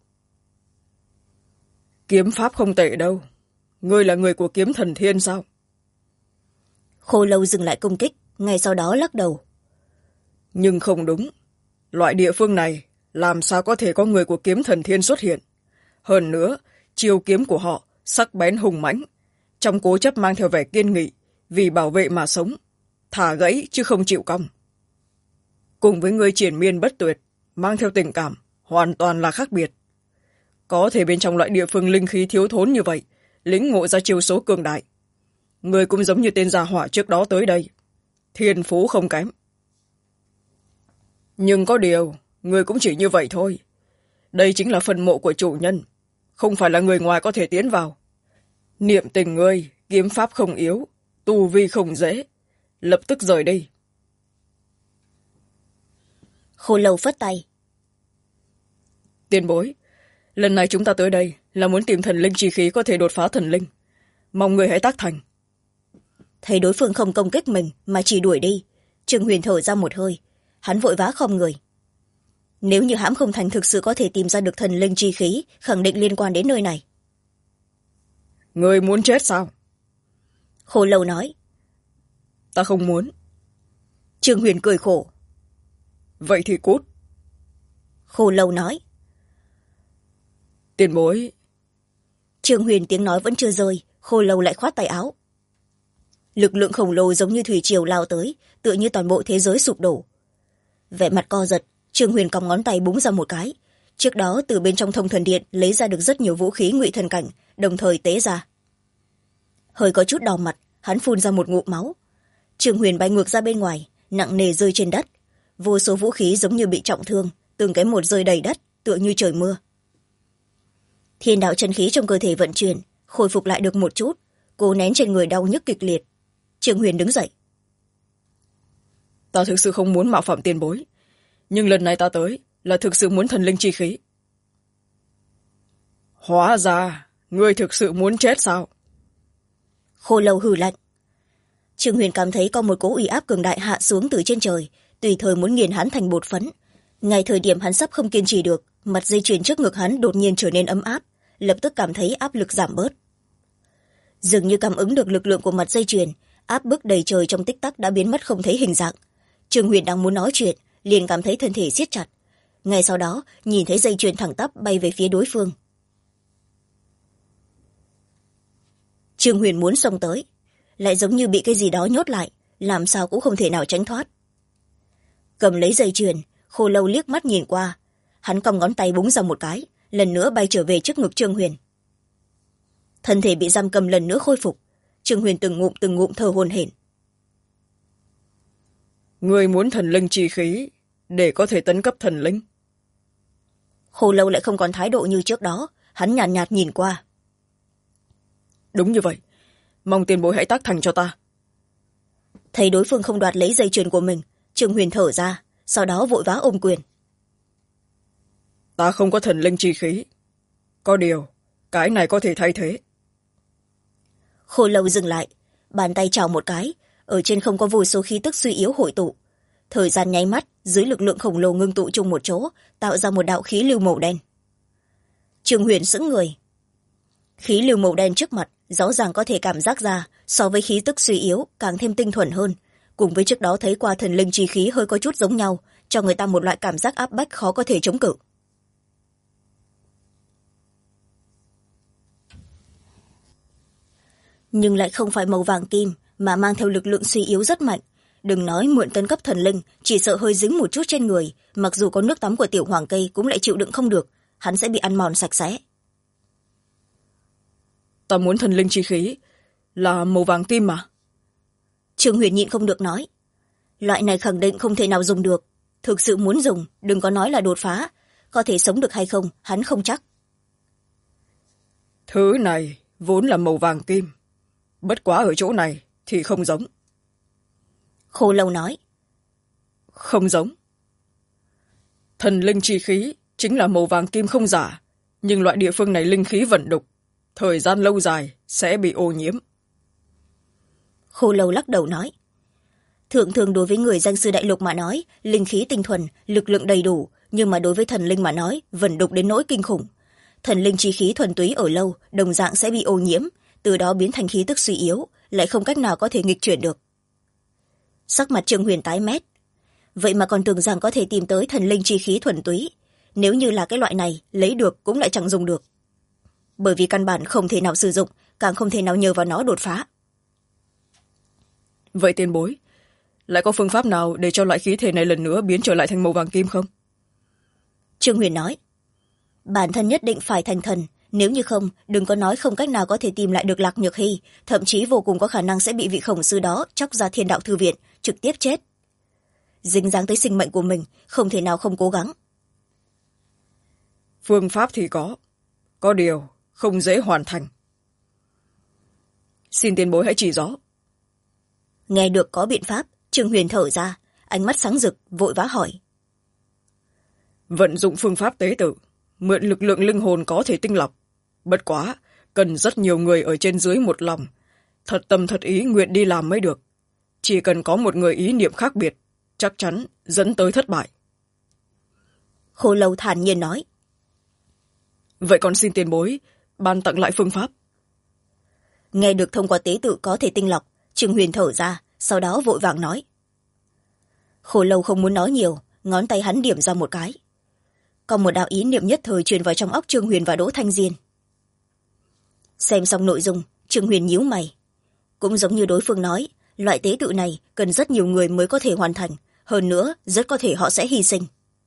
Kiếm pháp không tệ đâu. Ngươi là người của kiếm thần thiên sao? Khô Lâu dừng lại công kích, ngay sau đó lắc đầu. Nhưng không đúng. Loại địa phương này làm sao có thể có người của kiếm thần thiên xuất hiện? Hơn nữa, chiêu kiếm của họ sắc bén hùng mãnh, trong cố chấp mang theo vẻ kiên nghị, vì bảo vệ mà sống, thả gãy chứ không chịu cong. Cùng với người triển miên bất tuyệt, mang theo tình cảm, hoàn toàn là khác biệt. Có thể bên trong loại địa phương linh khí thiếu thốn như vậy, lĩnh ngộ ra chiêu số cường đại. Người cũng giống như tên gia hỏa trước đó tới đây, thiên phú không kém. Nhưng có điều, người cũng chỉ như vậy thôi. Đây chính là phần mộ của chủ nhân, không phải là người ngoài có thể tiến vào. Niệm tình ngươi, kiếm pháp không yếu, tu vi không dễ, lập tức rời đi. Khô Lâu phất tay. Tiền bối, lần này chúng ta tới đây là muốn tìm thần linh chi khí có thể đột phá thần linh. Mong người hãy tác thành. Thấy đối phương không công kích mình mà chỉ đuổi đi, Trương Huyền thở ra một hơi, hắn vội vã khom người. Nếu như hãm không thành thực sự có thể tìm ra được thần linh chi khí khẳng định liên quan đến nơi này. Người muốn chết sao? Khô Lâu nói. Ta không muốn. Trương Huyền cười khổ. Vậy thì cút. Khô Lâu nói. Tiền bối. Trương Huyền tiếng nói vẫn chưa rơi, Khô Lâu lại khoát tay áo. Lực lượng khổng lồ giống như thủy triều lao tới, tựa như toàn bộ thế giới sụp đổ. Vẻ mặt co giật, Trương Huyền cong ngón tay búng ra một cái. Trước đó từ bên trong thông thần điện lấy ra được rất nhiều vũ khí ngụy thần cảnh, đồng thời tế ra. Hơi có chút đỏ mặt, hắn phun ra một ngụm máu. Trương Huyền bay ngược ra bên ngoài, nặng nề rơi trên đất. Vô số vũ khí giống như bị trọng thương, từng cái một rơi đầy đất, tựa như trời mưa. Thiên đạo chân khí trong cơ thể vận chuyển, khôi phục lại được một chút, cố nén trên người đau nhức kịch liệt. Trương Huyền đứng dậy. Ta thực sự không muốn mạo phạm tiền bối, nhưng lần này ta tới là thực sự muốn thần linh chi khí. Hóa ra, ngươi thực sự muốn chết sao? Khô Lâu hừ lạnh. Trương Huyền cảm thấy có một cỗ uy áp cường đại hạ xuống từ trên trời, tùy thời muốn nghiền hắn thành bột phấn. Ngay thời điểm hắn sắp không kiên trì được, mặt dây chuyền trước ngực hắn đột nhiên trở nên ấm áp, lập tức cảm thấy áp lực giảm bớt. Dường như cảm ứng được lực lượng của mặt dây chuyền, áp bức đầy trời trong tích tắc đã biến mất không thấy hình dạng. Trương Huyền đang muốn nói chuyện, liền cảm thấy thân thể siết chặt. Ngay sau đó, nhìn thấy dây chuyền thẳng tắp bay về phía đối phương. Trương Huyền muốn xông tới, lại giống như bị cái gì đó nhốt lại, làm sao cũng không thể nào tránh thoát. Cầm lấy dây chuyền, Khô Lâu liếc mắt nhìn qua, hắn cong ngón tay búng ra một cái, lần nữa bay trở về trước ngực Trương Huyền. Thân thể bị giam cầm lần nữa khôi phục, Trương Huyền từng ngụm thở hổn hển. Người muốn thần linh chi khí để có thể tấn cấp thần linh. Khô Lâu lại không còn thái độ như trước đó, hắn nhàn nhạt nhìn qua. Đúng như vậy, mong tiền bối hãy tác thành cho ta. Thấy đối phương không đoạt lấy dây chuyền của mình, Trương Huyền thở ra, sau đó vội vã ôm quyền. Ta không có thần linh chi khí, có điều cái này có thể thay thế. Khô Lâu dừng lại, bàn tay chào một cái, ở trên không có vô số khí tức suy yếu hội tụ. Thời gian nháy mắt, dưới lực lượng khổng lồ ngưng tụ chung một chỗ, tạo ra một đạo khí lưu màu đen. Trương Huyền sững người. Khí lưu màu đen trước mặt rõ ràng có thể cảm giác ra, so với khí tức suy yếu càng thêm tinh thuần hơn, cùng với trước đó thấy qua thần linh chi khí hơi có chút giống nhau, cho người ta một loại cảm giác áp bách khó có thể chống cự. Nhưng lại không phải màu vàng kim, mà mang theo lực lượng suy yếu rất mạnh. Đừng nói mượn tấn cấp thần linh, chỉ sợ hơi dính một chút trên người, mặc dù có nước tắm của tiểu hoàng cây cũng lại chịu đựng không được, hắn sẽ bị ăn mòn sạch sẽ. Ta muốn thần linh chi khí là màu vàng kim mà. Trương Huyền nhịn không được nói. Loại này khẳng định không thể nào dùng được. Thực sự muốn dùng, đừng có nói là đột phá. Có thể sống được hay không, hắn không chắc. Thứ này vốn là màu vàng kim. Bất quá ở chỗ này thì không giống. Khô Lâu nói. Không giống. Thần linh chi khí chính là màu vàng kim không giả, nhưng loại địa phương này linh khí vận đục, thời gian lâu dài sẽ bị ô nhiễm. Khô Lâu lắc đầu nói. Thường thường đối với người danh sư đại lục mà nói, linh khí tinh thuần, lực lượng đầy đủ, nhưng mà đối với thần linh mà nói, vận đục đến nỗi kinh khủng. Thần linh chi khí thuần túy ở lâu, đồng dạng sẽ bị ô nhiễm, từ đó biến thành khí tức suy yếu, lại không cách nào có thể nghịch chuyển được. Sắc mặt Trương Huyền tái mét. Vậy mà còn tưởng rằng có thể tìm tới thần linh chi khí thuần túy. Nếu như là cái loại này, lấy được cũng lại chẳng dùng được. Bởi vì căn bản không thể nào sử dụng, càng không thể nào nhờ vào nó đột phá. Vậy tiền bối, lại có phương pháp nào để cho loại khí thể này lần nữa biến trở lại thành màu vàng kim không? Trương Huyền nói. Bản thân nhất định phải thành thần, nếu như không, đừng có nói không cách nào có thể tìm lại được Lạc Nhược Hy, thậm chí vô cùng có khả năng sẽ bị vị khổng sư đó chóc ra thiên đạo thư viện, trực tiếp chết. Dính dáng tới sinh mệnh của mình, không thể nào không cố gắng. Phương pháp thì có điều không dễ hoàn thành. Xin tiền bối hãy chỉ rõ. Nghe được có biện pháp, Trương Huyền thở ra, ánh mắt sáng rực, vội vã hỏi. Vận dụng phương pháp tế tự, mượn lực lượng linh hồn có thể tinh lọc. Bất quá, cần rất nhiều người ở trên dưới một lòng, thật tâm thật ý nguyện đi làm mới được. Chỉ cần có một người ý niệm khác biệt, chắc chắn dẫn tới thất bại. Khô Lâu thản nhiên nói. Vậy còn xin tiền bối ban tặng lại phương pháp. Nghe được thông qua tế tự có thể tinh lọc, Trương Huyền thở ra, sau đó vội vàng nói. Khô Lâu không muốn nói nhiều, ngón tay hắn điểm ra một cái. Còn một đạo ý niệm nhất thời truyền vào trong óc Trương Huyền và Đỗ Thanh Diên. Xem xong nội dung, Trương Huyền nhíu mày. Cũng giống như đối phương nói, loại tế tự này cần rất nhiều người mới có thể hoàn thành, hơn nữa rất có thể họ sẽ hy sinh.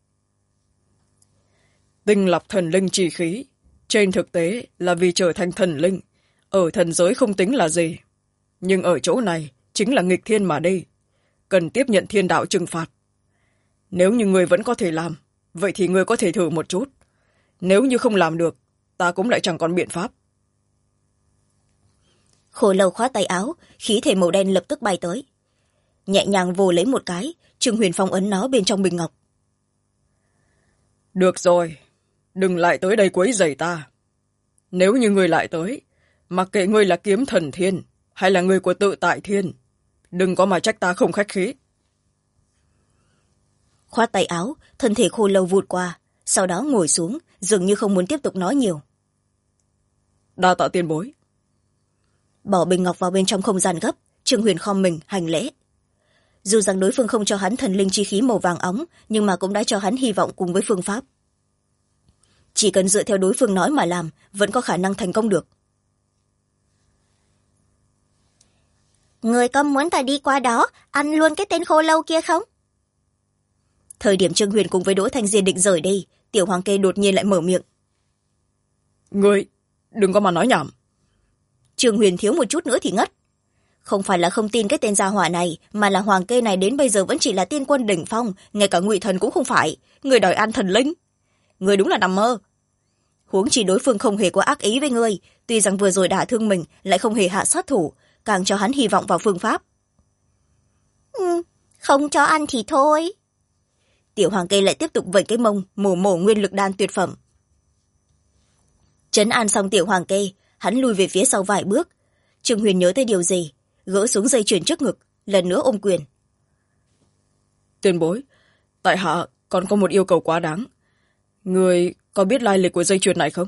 Tinh lọc thần linh chi khí, trên thực tế là vì trở thành thần linh, ở thần giới không tính là gì. Nhưng ở chỗ này chính là nghịch thiên mà đi, cần tiếp nhận thiên đạo trừng phạt. Nếu như người vẫn có thể làm, vậy thì người có thể thử một chút. Nếu như không làm được, ta cũng lại chẳng còn biện pháp. Khô Lâu khoát tay áo, khí thể màu đen lập tức bay tới. Nhẹ nhàng vồ lấy một cái, Trương Huyền phong ấn nó bên trong bình ngọc. Được rồi, đừng lại tới đây quấy rầy ta. Nếu như ngươi lại tới, mặc kệ ngươi là kiếm thần thiên hay là người của tự tại thiên, đừng có mà trách ta không khách khí. Khoát tay áo, thân thể Khô Lâu vụt qua, sau đó ngồi xuống, dường như không muốn tiếp tục nói nhiều. Đa tạ tiền bối. Bỏ bình ngọc vào bên trong không gian gấp, Trương Huyền khom mình hành lễ. Dù rằng đối phương không cho hắn thần linh chi khí màu vàng óng, nhưng mà cũng đã cho hắn hy vọng cùng với phương pháp. Chỉ cần dựa theo đối phương nói mà làm, vẫn có khả năng thành công được. Người có muốn ta đi qua đó, ăn luôn cái tên Khô Lâu kia không? Thời điểm Trương Huyền cùng với Đỗ Thanh Diên định rời đi, Tiểu Hoàng Kê đột nhiên lại mở miệng. Ngươi, đừng có mà nói nhảm. Trương Huyền thiếu một chút nữa thì ngất. Không phải là không tin cái tên gia hỏa này, mà là Hoàng Kê này đến bây giờ vẫn chỉ là tiên quân đỉnh phong, ngay cả ngụy thần cũng không phải. Người đòi ăn thần linh. Người đúng là nằm mơ. Huống chỉ đối phương không hề có ác ý với ngươi, tuy rằng vừa rồi đả thương mình lại không hề hạ sát thủ, càng cho hắn hy vọng vào phương pháp. Không cho ăn thì thôi. Tiểu Hoàng Kê lại tiếp tục vẩy cái mông, mổ nguyên lực đan tuyệt phẩm. Trấn an xong Tiểu Hoàng Kê, hắn lùi về phía sau vài bước. Trương Huyền nhớ tới điều gì, gỡ xuống dây chuyền trước ngực, lần nữa ôm quyền. Tiền bối, tại hạ còn có một yêu cầu quá đáng. Người có biết lai lịch của dây chuyền này không?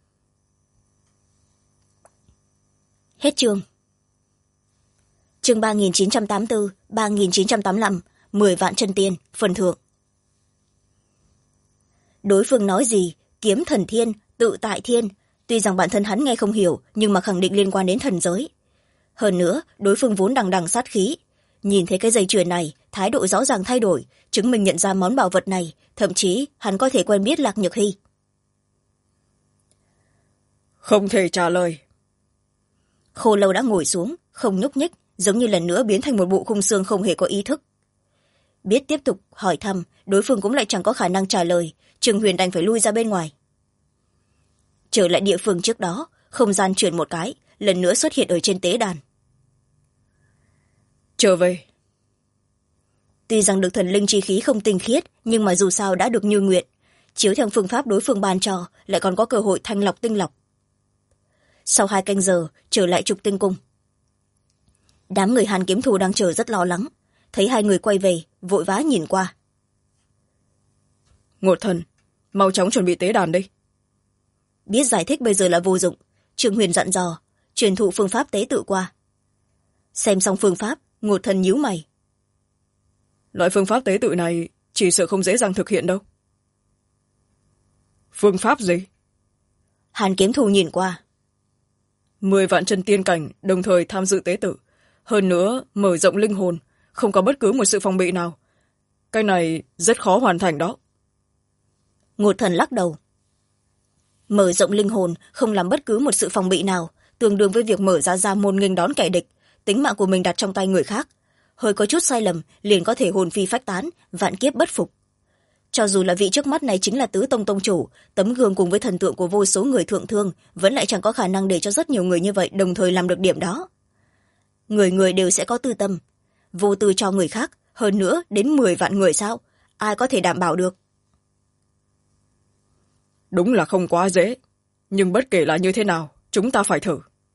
Hết chương. Chương 3984, 3985, 10 vạn chân tiên, phần thưởng. Đối phương nói gì, kiếm thần thiên, tự tại thiên, tuy rằng bản thân hắn nghe không hiểu, nhưng mà khẳng định liên quan đến thần giới. Hơn nữa, đối phương vốn đằng đằng sát khí. Nhìn thấy cái dây chuyền này, thái độ rõ ràng thay đổi, chứng minh nhận ra món bảo vật này, thậm chí hắn có thể quen biết Lạc Nhược Hy. Không thể trả lời. Khô Lâu đã ngồi xuống, không nhúc nhích, giống như lần nữa biến thành một bộ khung xương không hề có ý thức. Biết tiếp tục hỏi thăm, đối phương cũng lại chẳng có khả năng trả lời, Trương Huyền đành phải lui ra bên ngoài. Trở lại địa phương trước đó, không gian chuyển một cái, lần nữa xuất hiện ở trên tế đàn. Trở về. Tuy rằng được thần linh chi khí không tinh khiết, nhưng mà dù sao đã được như nguyện, chiếu theo phương pháp đối phương ban cho, lại còn có cơ hội thanh lọc tinh lọc. Sau 2 canh giờ, trở lại Trục Tinh Cung. Đám người Hàn Kiếm Thù đang chờ rất lo lắng, thấy 2 người quay về, vội vã nhìn qua. Ngột Thần, mau chóng chuẩn bị tế đàn đi. Biết giải thích bây giờ là vô dụng, Trương Huyền dặn dò, truyền thụ phương pháp tế tự qua. Xem xong phương pháp, Ngột Thần nhíu mày. Loại phương pháp tế tự này chỉ sợ không dễ dàng thực hiện đâu. Phương pháp gì? Hàn Kiếm Thù nhìn qua. 10 vạn chân tiên cảnh đồng thời tham dự tế tự, hơn nữa mở rộng linh hồn, không có bất cứ một sự phòng bị nào. Cái này rất khó hoàn thành đó. Ngột Thần lắc đầu. Mở rộng linh hồn không làm bất cứ một sự phòng bị nào, tương đương với việc mở ra môn nghênh đón kẻ địch, tính mạng của mình đặt trong tay người khác. Hơi có chút sai lầm liền có thể hồn phi phách tán, vạn kiếp bất phục. Cho dù là vị trước mắt này chính là Tứ Tông tông chủ, tấm gương cùng với thần tượng của vô số người thượng thương, vẫn lại chẳng có khả năng để cho rất nhiều người như vậy đồng thời làm được điểm đó. Người người đều sẽ có tư tâm, vô tư cho người khác, hơn nữa đến 10 vạn người sao, ai có thể đảm bảo được. Đúng là không quá dễ, nhưng bất kể là như thế nào, chúng ta phải thử.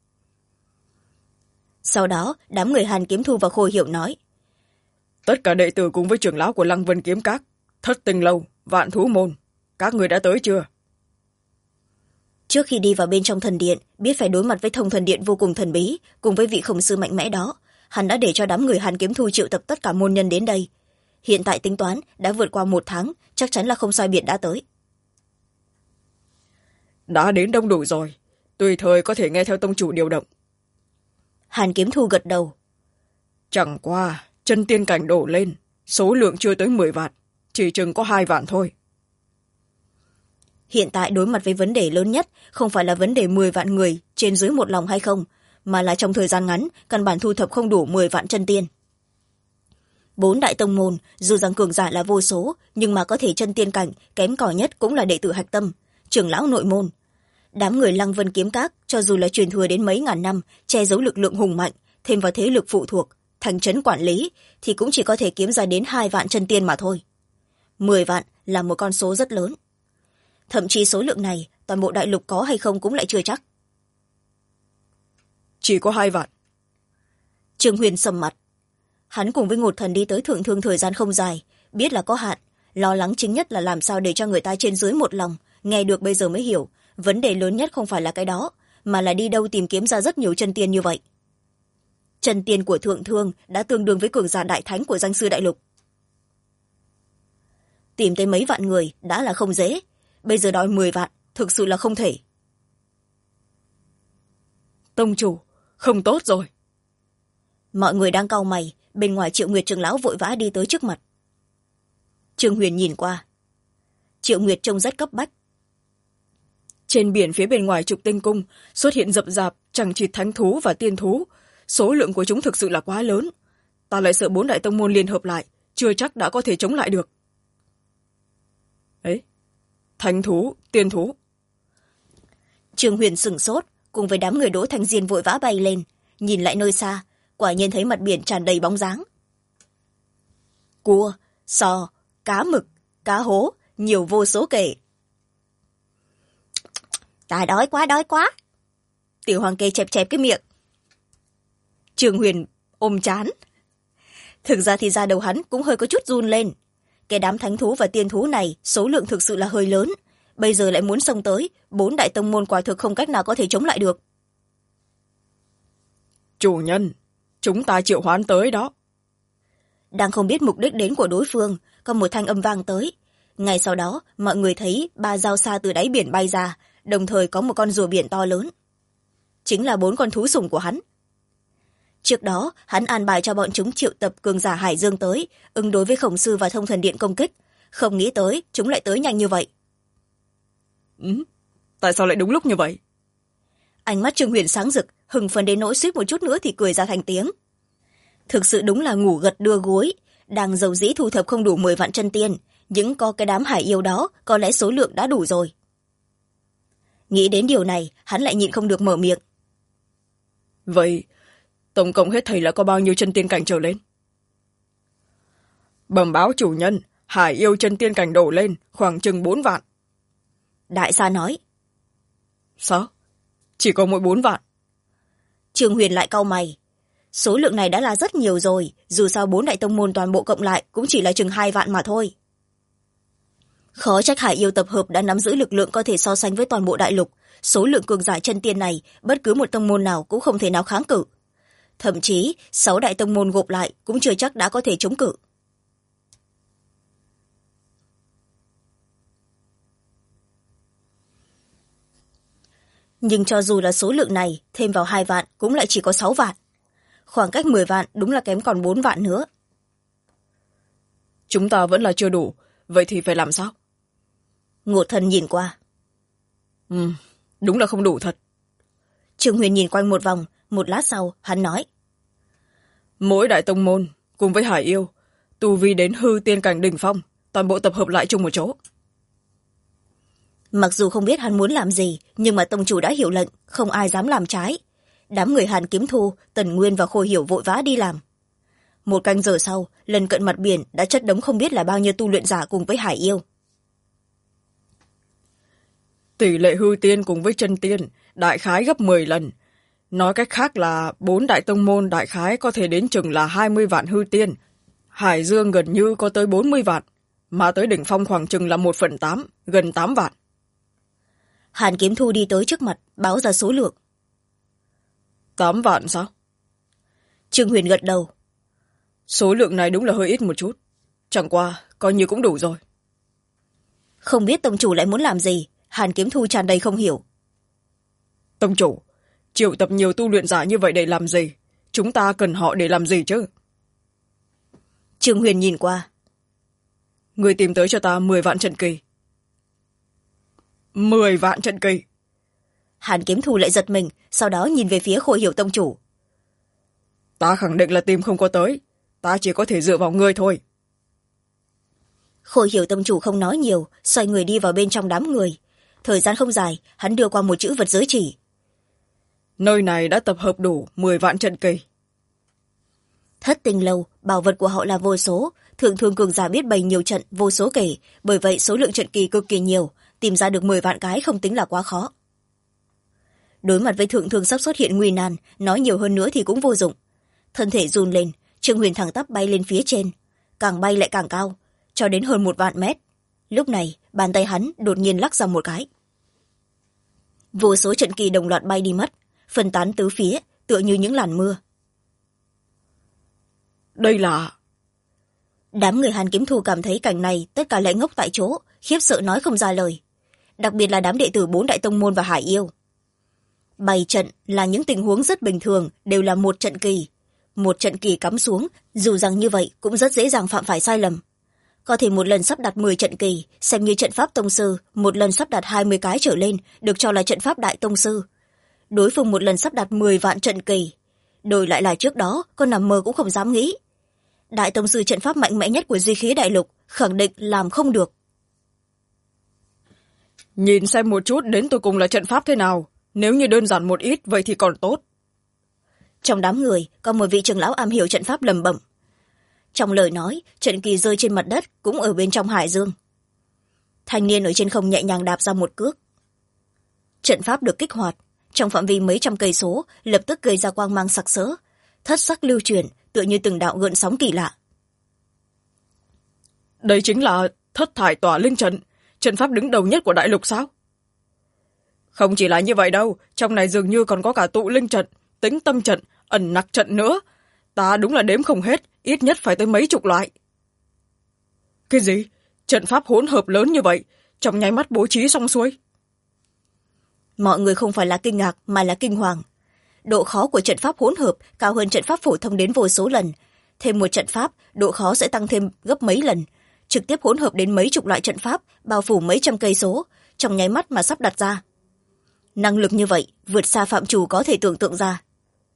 Sau đó, đám người Hàn Kiếm Thu và Khôi Hiểu nói. Tất cả đệ tử cùng với trưởng lão của Lăng Vân Kiếm Các, Thất Tinh Lâu, Vạn Thú Môn, các người đã tới chưa? Trước khi đi vào bên trong thần điện, biết phải đối mặt với thông thần điện vô cùng thần bí, cùng với vị khổng sư mạnh mẽ đó, hắn đã để cho đám người Hàn Kiếm Thu triệu tập tất cả môn nhân đến đây. Hiện tại tính toán, đã vượt qua 1 tháng, chắc chắn là không sai biệt đã tới. Đã đến đông đủ rồi, tùy thời có thể nghe theo tông chủ điều động. Hàn Kiếm Thu gật đầu. Chẳng qua, chân tiên cảnh đổ lên, số lượng chưa tới 10 vạn, chỉ chừng có 2 vạn thôi. Hiện tại đối mặt với vấn đề lớn nhất không phải là vấn đề 10 vạn người trên dưới một lòng hay không, mà là trong thời gian ngắn căn bản thu thập không đủ 10 vạn chân tiên. 4 đại tông môn dù rằng cường giả là vô số, nhưng mà có thể chân tiên cảnh kém cỏi nhất cũng là đệ tử hạch tâm, trưởng lão nội môn. Đám người Lăng Vân Kiếm Các cho dù là truyền thừa đến mấy ngàn năm, che giấu lực lượng hùng mạnh, thêm vào thế lực phụ thuộc, thành trấn quản lý, thì cũng chỉ có thể kiếm ra đến 2 vạn chân tiên mà thôi. 10 vạn là một con số rất lớn. Thậm chí số lượng này toàn bộ đại lục có hay không cũng lại chưa chắc. Chỉ có 2 vạn. Trương Huyền sầm mặt. Hắn cùng với Ngột Thần đi tới thượng thương thời gian không dài, biết là có hạn, lo lắng chính nhất là làm sao để cho người ta trên dưới một lòng, nghe được bây giờ mới hiểu, vấn đề lớn nhất không phải là cái đó, mà là đi đâu tìm kiếm ra rất nhiều chân tiên như vậy. Chân tiên của thượng thương đã tương đương với cường giả đại thánh của danh sư đại lục. Tìm tới mấy vạn người đã là không dễ, bây giờ đòi 10 vạn thực sự là không thể. Tông chủ, không tốt rồi. Mọi người đang cau mày, bên ngoài Triệu Nguyệt trưởng lão vội vã đi tới trước mặt. Trương Huyền nhìn qua. Triệu Nguyệt trông rất cấp bách. Trên biển phía bên ngoài Trục Tinh Cung xuất hiện rậm rạp chẳng chịt thánh thú và tiên thú, số lượng của chúng thực sự là quá lớn. Ta lại sợ 4 đại tông môn liên hợp lại, chưa chắc đã có thể chống lại được. Ấy, thánh thú, tiên thú. Trương Huyền sửng sốt, cùng với đám người Đỗ Thanh Diên vội vã bay lên, nhìn lại nơi xa, quả nhiên thấy mặt biển tràn đầy bóng dáng. Cua, sò, cá mực, cá hố, nhiều vô số kể. Ta đói quá, đói quá. Tiểu Hoàng Kê chẹp chẹp cái miệng. Trương Huyền ôm chán. Thực ra thì da đầu hắn cũng hơi có chút run lên. Cái đám thánh thú và tiên thú này số lượng thực sự là hơi lớn, bây giờ lại muốn xông tới, 4 đại tông môn quả thực không cách nào có thể chống lại được. Chủ nhân, chúng ta triệu hoán tới đó. Đang không biết mục đích đến của đối phương, có một thanh âm vang tới. Ngay sau đó mọi người thấy 3 dao xa từ đáy biển bay ra, đồng thời có một con rùa biển to lớn. Chính là 4 con thú sủng của hắn. Trước đó hắn an bài cho bọn chúng triệu tập cường giả hải dương tới, ứng đối với khổng sư và thông thần điện công kích. Không nghĩ tới chúng lại tới nhanh như vậy. Tại sao lại đúng lúc như vậy? Ánh mắt Trương Huyền sáng rực, hừng phấn đến nỗi suýt một chút nữa thì cười ra thành tiếng. Thực sự đúng là ngủ gật đưa gối, đang dầu dĩ thu thập không đủ 10 vạn chân tiên, những có cái đám hải yêu đó có lẽ số lượng đã đủ rồi. Nghĩ đến điều này, hắn lại nhịn không được mở miệng. Vậy tổng cộng hết thảy là có bao nhiêu chân tiên cảnh trở lên? Bẩm báo chủ nhân, hải yêu chân tiên cảnh đổ lên khoảng chừng 4 vạn. Đại Sa nói. Sao? Chỉ có mỗi 4 vạn? Trương Huyền lại cau mày. Số lượng này đã là rất nhiều rồi, dù sao 4 đại tông môn toàn bộ cộng lại cũng chỉ là chừng 2 vạn mà thôi. Khó trách hải yêu tập hợp đã nắm giữ lực lượng có thể so sánh với toàn bộ đại lục. Số lượng cường giả chân tiên này, bất cứ một tông môn nào cũng không thể nào kháng cự. Thậm chí 6 đại tông môn gộp lại cũng chưa chắc đã có thể chống cự. Nhưng cho dù là số lượng này thêm vào 2 vạn cũng lại chỉ có 6 vạn. Khoảng cách 10 vạn đúng là kém còn 4 vạn nữa. Chúng ta vẫn là chưa đủ, vậy thì phải làm sao? Ngộ Thần nhìn qua. Đúng là không đủ thật. Trương Huyền nhìn quanh một vòng, một lát sau hắn nói. Mỗi đại tông môn cùng với hải yêu, tu vi đến hư tiên cảnh đỉnh phong, toàn bộ tập hợp lại chung một chỗ. Mặc dù không biết hắn muốn làm gì, nhưng mà tông chủ đã hiểu lệnh, không ai dám làm trái. Đám người Hàn Kiếm Thu, Tần Nguyên và Khôi Hiểu vội vã đi làm. 1 canh giờ sau, lần cận mặt biển đã chất đống không biết là bao nhiêu tu luyện giả cùng với hải yêu. Tỷ lệ hư tiên cùng với chân tiên đại khái gấp 10 lần. Nói cách khác là 4 đại tông môn đại khái có thể đến chừng là 20 vạn hư tiên. Hải Dương gần như có tới 40 vạn, mà tới đỉnh phong khoảng chừng là 1/8, gần 8 vạn. Hàn Kiếm Thu đi tới trước mặt, báo ra số lượng. 8 vạn sao? Trương Huyền gật đầu. Số lượng này đúng là hơi ít một chút. Chẳng qua, coi như cũng đủ rồi. Không biết tông chủ lại muốn làm gì, Hàn Kiếm Thu tràn đầy không hiểu. Tông chủ, triệu tập nhiều tu luyện giả như vậy để làm gì? Chúng ta cần họ để làm gì chứ? Trương Huyền nhìn qua. Người tìm tới cho ta 10 vạn trận kỳ. 10 vạn trận kỳ? Hàn Kiếm Thu lại giật mình, sau đó nhìn về phía Khôi Hiểu tông chủ. Ta khẳng định là tìm không có tới, ta chỉ có thể dựa vào ngươi thôi. Khôi Hiểu tông chủ không nói nhiều, xoay người đi vào bên trong đám người. Thời gian không dài, hắn đưa qua một chữ vật giới chỉ. Nơi này đã tập hợp đủ 10 vạn trận kỳ. Thất Tinh Lâu, bảo vật của họ là vô số, thượng thương cường giả biết bày nhiều trận vô số kể, bởi vậy số lượng trận kỳ cực kỳ nhiều, tìm ra được 10 vạn cái không tính là quá khó. Đối mặt với thượng thương sắp xuất hiện nguy nan, nói nhiều hơn nữa thì cũng vô dụng. Thân thể run lên, Trương Huyền thẳng tắp bay lên phía trên, càng bay lại càng cao, cho đến hơn 1 vạn mét. Lúc này bàn tay hắn đột nhiên lắc ra một cái, vô số trận kỳ đồng loạt bay đi mất, phân tán tứ phía, tựa như những làn mưa. Đây là... Đám người Hàn Kiếm Thu cảm thấy cảnh này tất cả lại ngốc tại chỗ, khiếp sợ nói không ra lời, đặc biệt là đám đệ tử 4 đại tông môn và hải yêu. Bày trận là những tình huống rất bình thường, đều là một trận kỳ. Một trận kỳ cắm xuống, dù rằng như vậy cũng rất dễ dàng phạm phải sai lầm. Có thể một lần sắp đặt 10 trận kỳ, xem như trận pháp tông sư, một lần sắp đặt 20 cái trở lên, được cho là trận pháp đại tông sư. Đối phương một lần sắp đặt 10 vạn trận kỳ. Đổi lại là trước đó, con nằm mơ cũng không dám nghĩ. Đại tông sư trận pháp mạnh mẽ nhất của duy khí đại lục, khẳng định làm không được. Nhìn xem một chút đến tụi cùng là trận pháp thế nào. Nếu như đơn giản một ít, vậy thì còn tốt. Trong đám người, có một vị trưởng lão am hiểu trận pháp lẩm bẩm. Trong lời nói, trận kỳ rơi trên mặt đất cũng ở bên trong hải dương. Thanh niên ở trên không nhẹ nhàng đạp ra một cước. Trận pháp được kích hoạt, trong phạm vi mấy trăm cây số, lập tức gây ra quang mang sặc sỡ. thất sắc lưu chuyển, tựa như từng đạo gợn sóng kỳ lạ. Đây chính là thất thải tỏa linh trận, trận pháp đứng đầu nhất của đại lục sao? Không chỉ là như vậy đâu, trong này dường như còn có cả tụ linh trận, tính tâm trận, ẩn nặc trận nữa. Ta đúng là đếm không hết, ít nhất phải tới mấy chục loại. Cái gì? Trận pháp hỗn hợp lớn như vậy, trong nháy mắt bố trí xong xuôi? Mọi người không phải là kinh ngạc mà là kinh hoàng. Độ khó của trận pháp hỗn hợp cao hơn trận pháp phổ thông đến vô số lần. Thêm một trận pháp, độ khó sẽ tăng thêm gấp mấy lần. Trực tiếp hỗn hợp đến mấy chục loại trận pháp, bao phủ mấy trăm cây số, trong nháy mắt mà sắp đặt ra. Năng lực như vậy vượt xa phạm trù có thể tưởng tượng ra.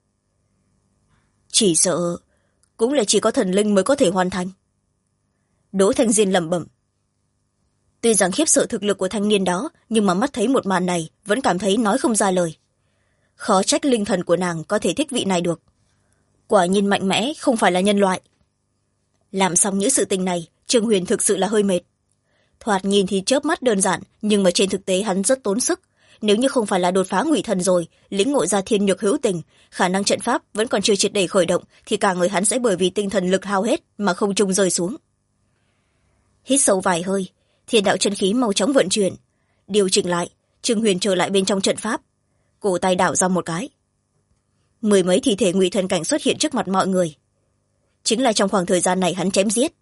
Chỉ sợ cũng là chỉ có thần linh mới có thể hoàn thành. Đỗ Thanh Diên lẩm bẩm. Tuy rằng khiếp sợ thực lực của thanh niên đó, nhưng mà mắt thấy một màn này vẫn cảm thấy nói không ra lời. Khó trách linh thần của nàng có thể thích vị này được. Quả nhiên mạnh mẽ, không phải là nhân loại. Làm xong những sự tình này, Trương Huyền thực sự là hơi mệt. Thoạt nhìn thì chớp mắt đơn giản, nhưng mà trên thực tế hắn rất tốn sức. Nếu như không phải là đột phá ngụy thần rồi, lĩnh ngộ ra thiên nhược hữu tình, khả năng trận pháp vẫn còn chưa triệt để khởi động, thì cả người hắn sẽ bởi vì tinh thần lực hao hết mà không trung rơi xuống. Hít sâu vài hơi, thiên đạo chân khí mau chóng vận chuyển. Điều chỉnh lại, Trương Huyền trở lại bên trong trận pháp. Cổ tay đảo ra một cái. Mười mấy thi thể ngụy thần cảnh xuất hiện trước mặt mọi người. Chính là trong khoảng thời gian này hắn chém giết.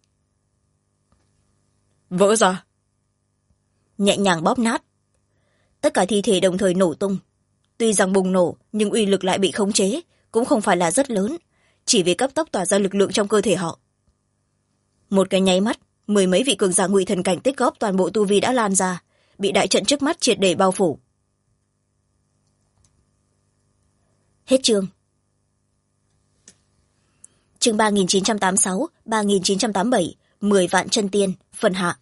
Vỡ ra. Nhẹ nhàng bóp nát. Tất cả thi thể đồng thời nổ tung. Tuy rằng bùng nổ, nhưng uy lực lại bị khống chế, cũng không phải là rất lớn, chỉ vì cấp tốc tỏa ra lực lượng trong cơ thể họ. Một cái nháy mắt, mười mấy vị cường giả ngụy thần cảnh tích góp toàn bộ tu vi đã lan ra, bị đại trận trước mắt triệt để bao phủ. Hết chương. Chương 3986, 3987, 10 vạn chân tiên, phần hạ.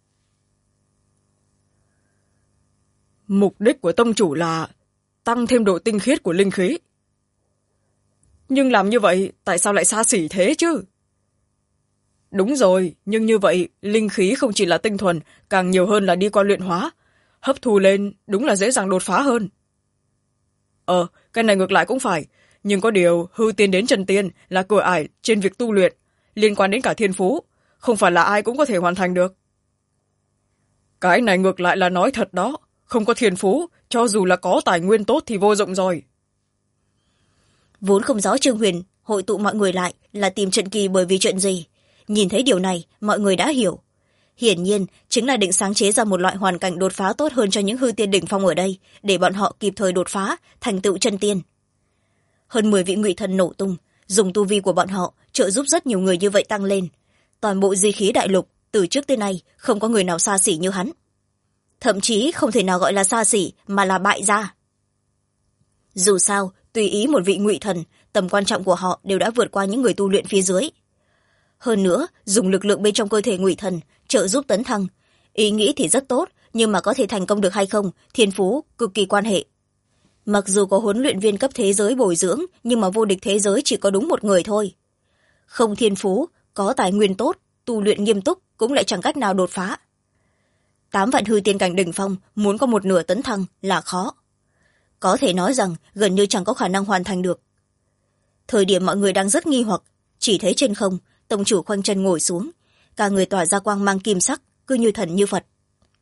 Mục đích của tông chủ là tăng thêm độ tinh khiết của linh khí. Nhưng làm như vậy, tại sao lại xa xỉ thế chứ? Đúng rồi, nhưng như vậy, linh khí không chỉ là tinh thuần, càng nhiều hơn là đi qua luyện hóa. Hấp thu lên, đúng là dễ dàng đột phá hơn. Cái này ngược lại cũng phải. Nhưng có điều, hư tiên đến chân tiên là cửa ải trên việc tu luyện, liên quan đến cả thiên phú. Không phải là ai cũng có thể hoàn thành được. Cái này ngược lại là nói thật đó. Không có thiên phú, cho dù là có tài nguyên tốt thì vô dụng rồi. Vốn không rõ Trương Huyền hội tụ mọi người lại là tìm trận kỳ bởi vì chuyện gì. Nhìn thấy điều này, mọi người đã hiểu. Hiển nhiên, chính là định sáng chế ra một loại hoàn cảnh đột phá tốt hơn cho những hư tiên đỉnh phong ở đây, để bọn họ kịp thời đột phá, thành tựu chân tiên. Hơn 10 vị ngụy thần nổ tung, dùng tu vi của bọn họ trợ giúp rất nhiều người như vậy tăng lên. Toàn bộ di khí đại lục, từ trước tới nay, không có người nào xa xỉ như hắn. Thậm chí không thể nào gọi là xa xỉ, mà là bại gia. Dù sao, tùy ý một vị ngụy thần, tầm quan trọng của họ đều đã vượt qua những người tu luyện phía dưới. Hơn nữa, dùng lực lượng bên trong cơ thể ngụy thần trợ giúp tấn thăng. Ý nghĩ thì rất tốt, nhưng mà có thể thành công được hay không, thiên phú cực kỳ quan hệ. Mặc dù có huấn luyện viên cấp thế giới bồi dưỡng, nhưng mà vô địch thế giới chỉ có đúng một người thôi. Không thiên phú, có tài nguyên tốt, tu luyện nghiêm túc cũng lại chẳng cách nào đột phá. 8 vạn hư tiên cảnh đỉnh phong muốn có một nửa tấn thăng là khó. Có thể nói rằng gần như chẳng có khả năng hoàn thành được. Thời điểm mọi người đang rất nghi hoặc, chỉ thấy trên không, tông chủ khoanh chân ngồi xuống, cả người tỏa ra quang mang kim sắc, cứ như thần như Phật.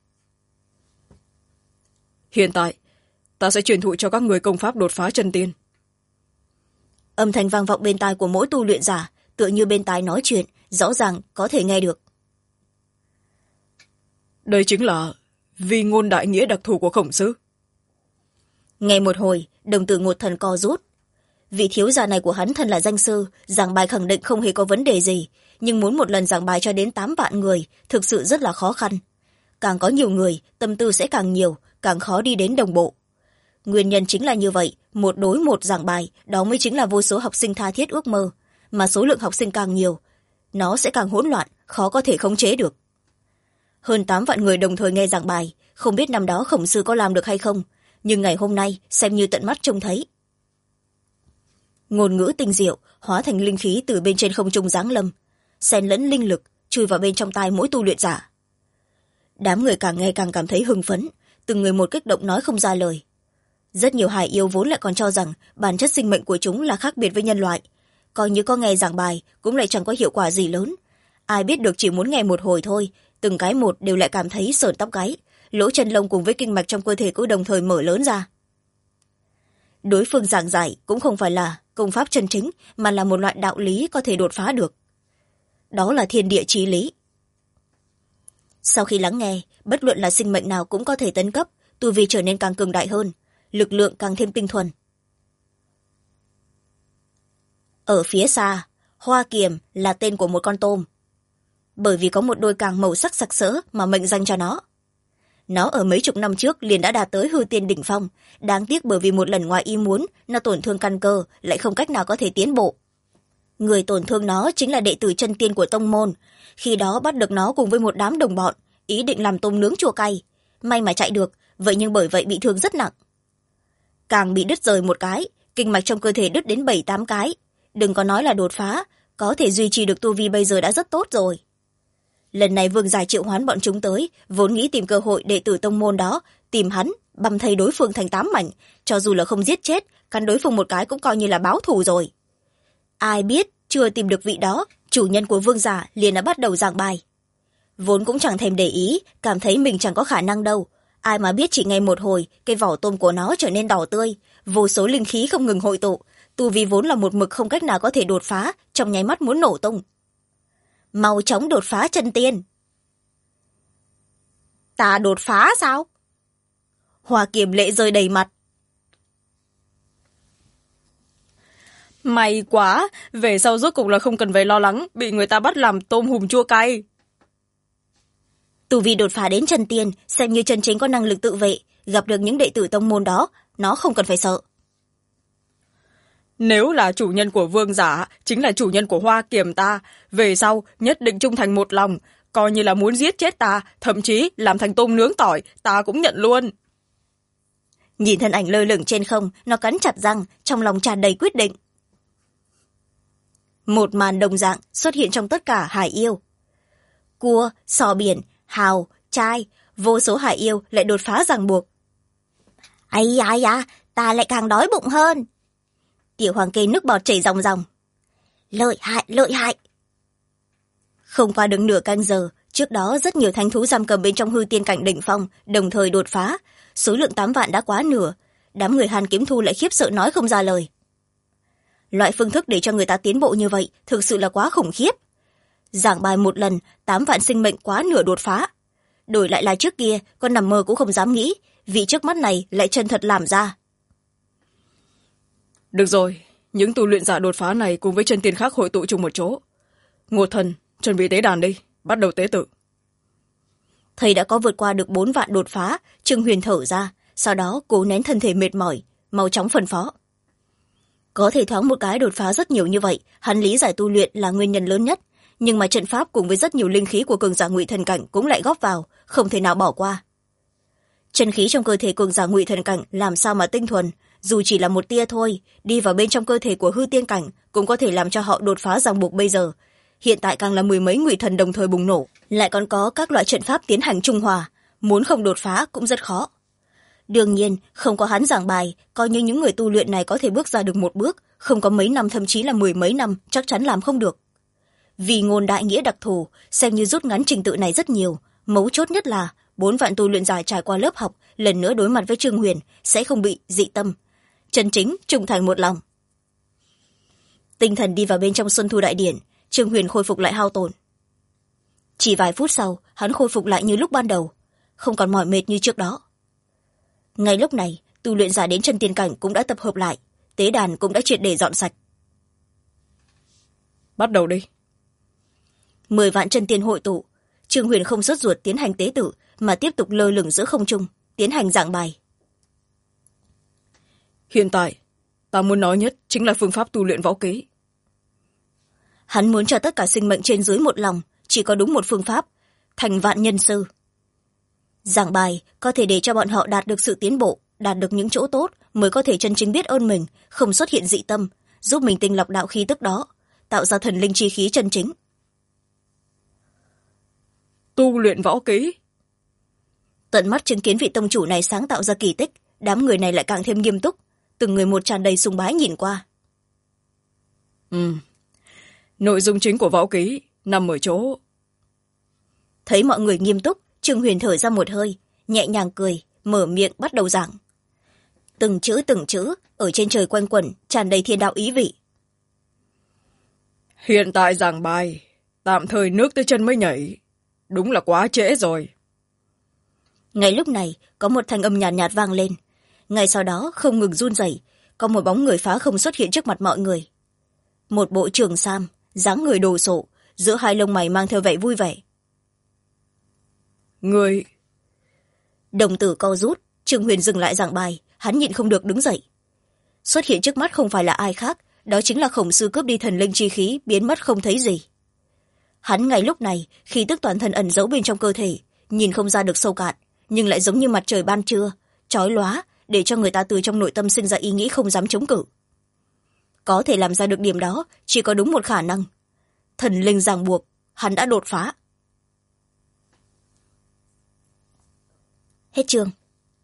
Hiện tại, ta sẽ truyền thụ cho các người công pháp đột phá chân tiên. Âm thanh vang vọng bên tai của mỗi tu luyện giả, tựa như bên tai nói chuyện, rõ ràng có thể nghe được. Đây chính là vi ngôn đại nghĩa đặc thù của Khổng Sư. Nghe một hồi, đồng tử Ngột Thần co rút. Vị thiếu gia này của hắn thân là danh sư, giảng bài khẳng định không hề có vấn đề gì, nhưng muốn một lần giảng bài cho đến 8 vạn người thực sự rất là khó khăn. Càng có nhiều người, tâm tư sẽ càng nhiều, càng khó đi đến đồng bộ. Nguyên nhân chính là như vậy, một đối một giảng bài, đó mới chính là vô số học sinh tha thiết ước mơ, mà số lượng học sinh càng nhiều, nó sẽ càng hỗn loạn, khó có thể khống chế được. Hơn 8 vạn người đồng thời nghe giảng bài, không biết năm đó Khổng Sư có làm được hay không, nhưng ngày hôm nay xem như tận mắt trông thấy. Ngôn ngữ tinh diệu hóa thành linh khí từ bên trên không trung giáng lâm, xen lẫn linh lực chui vào bên trong tai mỗi tu luyện giả. Đám người càng nghe càng cảm thấy hưng phấn, từng người một kích động nói không ra lời. Rất nhiều hải yêu vốn lại còn cho rằng bản chất sinh mệnh của chúng là khác biệt với nhân loại, coi như có nghe giảng bài cũng lại chẳng có hiệu quả gì lớn. Ai biết được chỉ muốn nghe một hồi thôi, từng cái một đều lại cảm thấy sởn tóc gáy, lỗ chân lông cùng với kinh mạch trong cơ thể cũng đồng thời mở lớn ra. Đối phương giảng giải cũng không phải là công pháp chân chính, mà là một loại đạo lý có thể đột phá được. Đó là thiên địa chí lý. Sau khi lắng nghe, bất luận là sinh mệnh nào cũng có thể tấn cấp, tu vi trở nên càng cường đại hơn, lực lượng càng thêm tinh thuần. Ở phía xa, Hoa Kiềm là tên của một con tôm, bởi vì có một đôi càng màu sắc sặc sỡ mà mệnh danh cho nó. Nó ở mấy chục năm trước liền đã đạt tới hư tiên đỉnh phong, đáng tiếc bởi vì một lần ngoài ý muốn nó tổn thương căn cơ, lại không cách nào có thể tiến bộ. Người tổn thương nó chính là đệ tử chân tiên của tông môn, khi đó bắt được nó cùng với một đám đồng bọn, ý định làm tôm nướng chua cay. May mà chạy được, vậy nhưng bởi vậy bị thương rất nặng. Càng bị đứt rời một cái, kinh mạch trong cơ thể đứt đến 7-8 cái. Đừng có nói là đột phá, có thể duy trì được tu vi bây giờ đã rất tốt rồi. Lần này Vương Giải triệu hoán bọn chúng tới, vốn nghĩ tìm cơ hội đệ tử tông môn đó, tìm hắn, băm thây đối phương thành 8 mảnh, cho dù là không giết chết, cắn đối phương một cái cũng coi như là báo thù rồi. Ai biết, chưa tìm được vị đó, chủ nhân của Vương Giả liền đã bắt đầu giảng bài. Vốn cũng chẳng thèm để ý, cảm thấy mình chẳng có khả năng đâu. Ai mà biết chỉ ngay một hồi, cái vỏ tôm của nó trở nên đỏ tươi, vô số linh khí không ngừng hội tụ, tu vi vốn là một mực không cách nào có thể đột phá, trong nháy mắt muốn nổ tung. Mau chóng đột phá chân tiên. Ta đột phá sao? Hoa Kiềm lệ rơi đầy mặt. May quá, về sau rốt cục là không cần phải lo lắng bị người ta bắt làm tôm hùm chua cay. Tu vi đột phá đến chân tiên, xem như chân chính có năng lực tự vệ, gặp được những đệ tử tông môn đó, nó không cần phải sợ. Nếu là chủ nhân của Vương Giả, chính là chủ nhân của Hoa Kiềm ta, về sau nhất định trung thành một lòng, coi như là muốn giết chết ta, thậm chí làm thành tôm nướng tỏi, ta cũng nhận luôn. Nhìn thân ảnh lơ lửng trên không, nó cắn chặt răng, trong lòng tràn đầy quyết định. Một màn đồng dạng xuất hiện trong tất cả hải yêu. Cua, sò biển, hào, trai, vô số hải yêu lại đột phá ràng buộc. Ây da, ta lại càng đói bụng hơn. Tiểu Hoàng Kê nước bọt chảy ròng ròng. Lợi hại. Không qua được nửa canh giờ, trước đó rất nhiều thánh thú giam cầm bên trong hư tiên cảnh đỉnh phong đồng thời đột phá, số lượng 8 vạn đã quá nửa, đám người Hàn Kiếm Thu lại khiếp sợ nói không ra lời. Loại phương thức để cho người ta tiến bộ như vậy thực sự là quá khủng khiếp. Giảng bài một lần, 8 vạn sinh mệnh quá nửa đột phá. Đổi lại là trước kia, con nằm mơ cũng không dám nghĩ, vì trước mắt này lại chân thật làm ra. Được rồi, những tu luyện giả đột phá này cùng với chân tiên khác hội tụ chung một chỗ. Ngô Thần, chuẩn bị tế đàn đi, bắt đầu tế tự. Thầy đã có vượt qua được 4 vạn đột phá, Trương Huyền thở ra, sau đó cố nén thân thể mệt mỏi, mau chóng phân phó. Có thể thoáng một cái đột phá rất nhiều như vậy, hắn lý giải tu luyện là nguyên nhân lớn nhất, nhưng mà trận pháp cùng với rất nhiều linh khí của cường giả ngụy thần cảnh cũng lại góp vào, không thể nào bỏ qua. Chân khí trong cơ thể cường giả ngụy thần cảnh làm sao mà tinh thuần, dù chỉ là một tia thôi, đi vào bên trong cơ thể của hư tiên cảnh cũng có thể làm cho họ đột phá ràng buộc bây giờ. Hiện tại càng là 10 mấy ngụy thần đồng thời bùng nổ, lại còn có các loại trận pháp tiến hành trung hòa, muốn không đột phá cũng rất khó. Đương nhiên, không có hắn giảng bài, coi như những người tu luyện này có thể bước ra được một bước, không có mấy năm thậm chí là 10 mấy năm, chắc chắn làm không được. Vì ngôn đại nghĩa đặc thù, xem như rút ngắn trình tự này rất nhiều, mấu chốt nhất là 4 vạn tu luyện giả trải qua lớp học, lần nữa đối mặt với Trương Huyền, sẽ không bị dị tâm. Chân chính, trung thành một lòng. Tinh thần đi vào bên trong Xuân Thu Đại Điển, Trương Huyền khôi phục lại hao tổn. Chỉ vài phút sau, hắn khôi phục lại như lúc ban đầu, không còn mỏi mệt như trước đó. Ngay lúc này, tu luyện giả đến chân tiên cảnh cũng đã tập hợp lại, tế đàn cũng đã triệt để dọn sạch. Bắt đầu đi. 10 vạn chân tiên hội tụ, Trương Huyền không sốt ruột tiến hành tế tự, mà tiếp tục lơ lửng giữa không trung, tiến hành giảng bài. Hiện tại, ta muốn nói nhất chính là phương pháp tu luyện võ kỹ. Hắn muốn cho tất cả sinh mệnh trên dưới một lòng, chỉ có đúng một phương pháp, thành vạn nhân sư. Giảng bài có thể để cho bọn họ đạt được sự tiến bộ, đạt được những chỗ tốt, mới có thể chân chính biết ơn mình, không xuất hiện dị tâm, giúp mình tinh lọc đạo khí tức đó, tạo ra thần linh chi khí chân chính. Tu luyện võ kỹ. Tận mắt chứng kiến vị tông chủ này sáng tạo ra kỳ tích, đám người này lại càng thêm nghiêm túc, từng người một tràn đầy sùng bái nhìn qua. Nội dung chính của võ ký nằm ở chỗ. Thấy mọi người nghiêm túc, Trương Huyền thở ra một hơi, nhẹ nhàng cười, mở miệng bắt đầu giảng. Từng chữ ở trên trời quanh quẩn, tràn đầy thiên đạo ý vị. Hiện tại giảng bài, tạm thời nước tới chân mới nhảy. Đúng là quá trễ rồi. Ngay lúc này, có một thanh âm nhàn nhạt vang lên. Ngay sau đó, không ngừng run rẩy, có một bóng người phá không xuất hiện trước mặt mọi người. Một bộ trường sam, dáng người đồ sộ, giữa hai lông mày mang theo vẻ vui vẻ. Người... Đồng tử co rút, Trương Huyền dừng lại giảng bài, hắn nhịn không được đứng dậy. Xuất hiện trước mắt không phải là ai khác, đó chính là Khổng Sư cướp đi thần linh chi khí, biến mất không thấy gì. Hắn ngay lúc này, khí tức toàn thân ẩn giấu bên trong cơ thể, nhìn không ra được sâu cạn, nhưng lại giống như mặt trời ban trưa, chói lóa, để cho người ta từ trong nội tâm sinh ra ý nghĩ không dám chống cự. Có thể làm ra được điểm đó, chỉ có đúng một khả năng. Thần linh ràng buộc, hắn đã đột phá. Hết chương.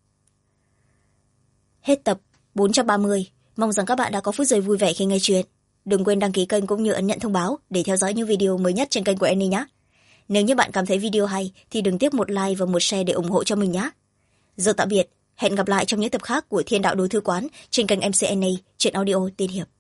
Hết tập 430. Mong rằng các bạn đã có phút giây vui vẻ khi nghe chuyện. Đừng quên đăng ký kênh cũng như ấn nhận thông báo để theo dõi những video mới nhất trên kênh của Annie nhé. Nếu như bạn cảm thấy video hay thì đừng tiếc một like và một share để ủng hộ cho mình nhé. Giờ tạm biệt, hẹn gặp lại trong những tập khác của Thiên Đạo Đối Thư Quán trên kênh MC Annie, truyện audio tiên hiệp.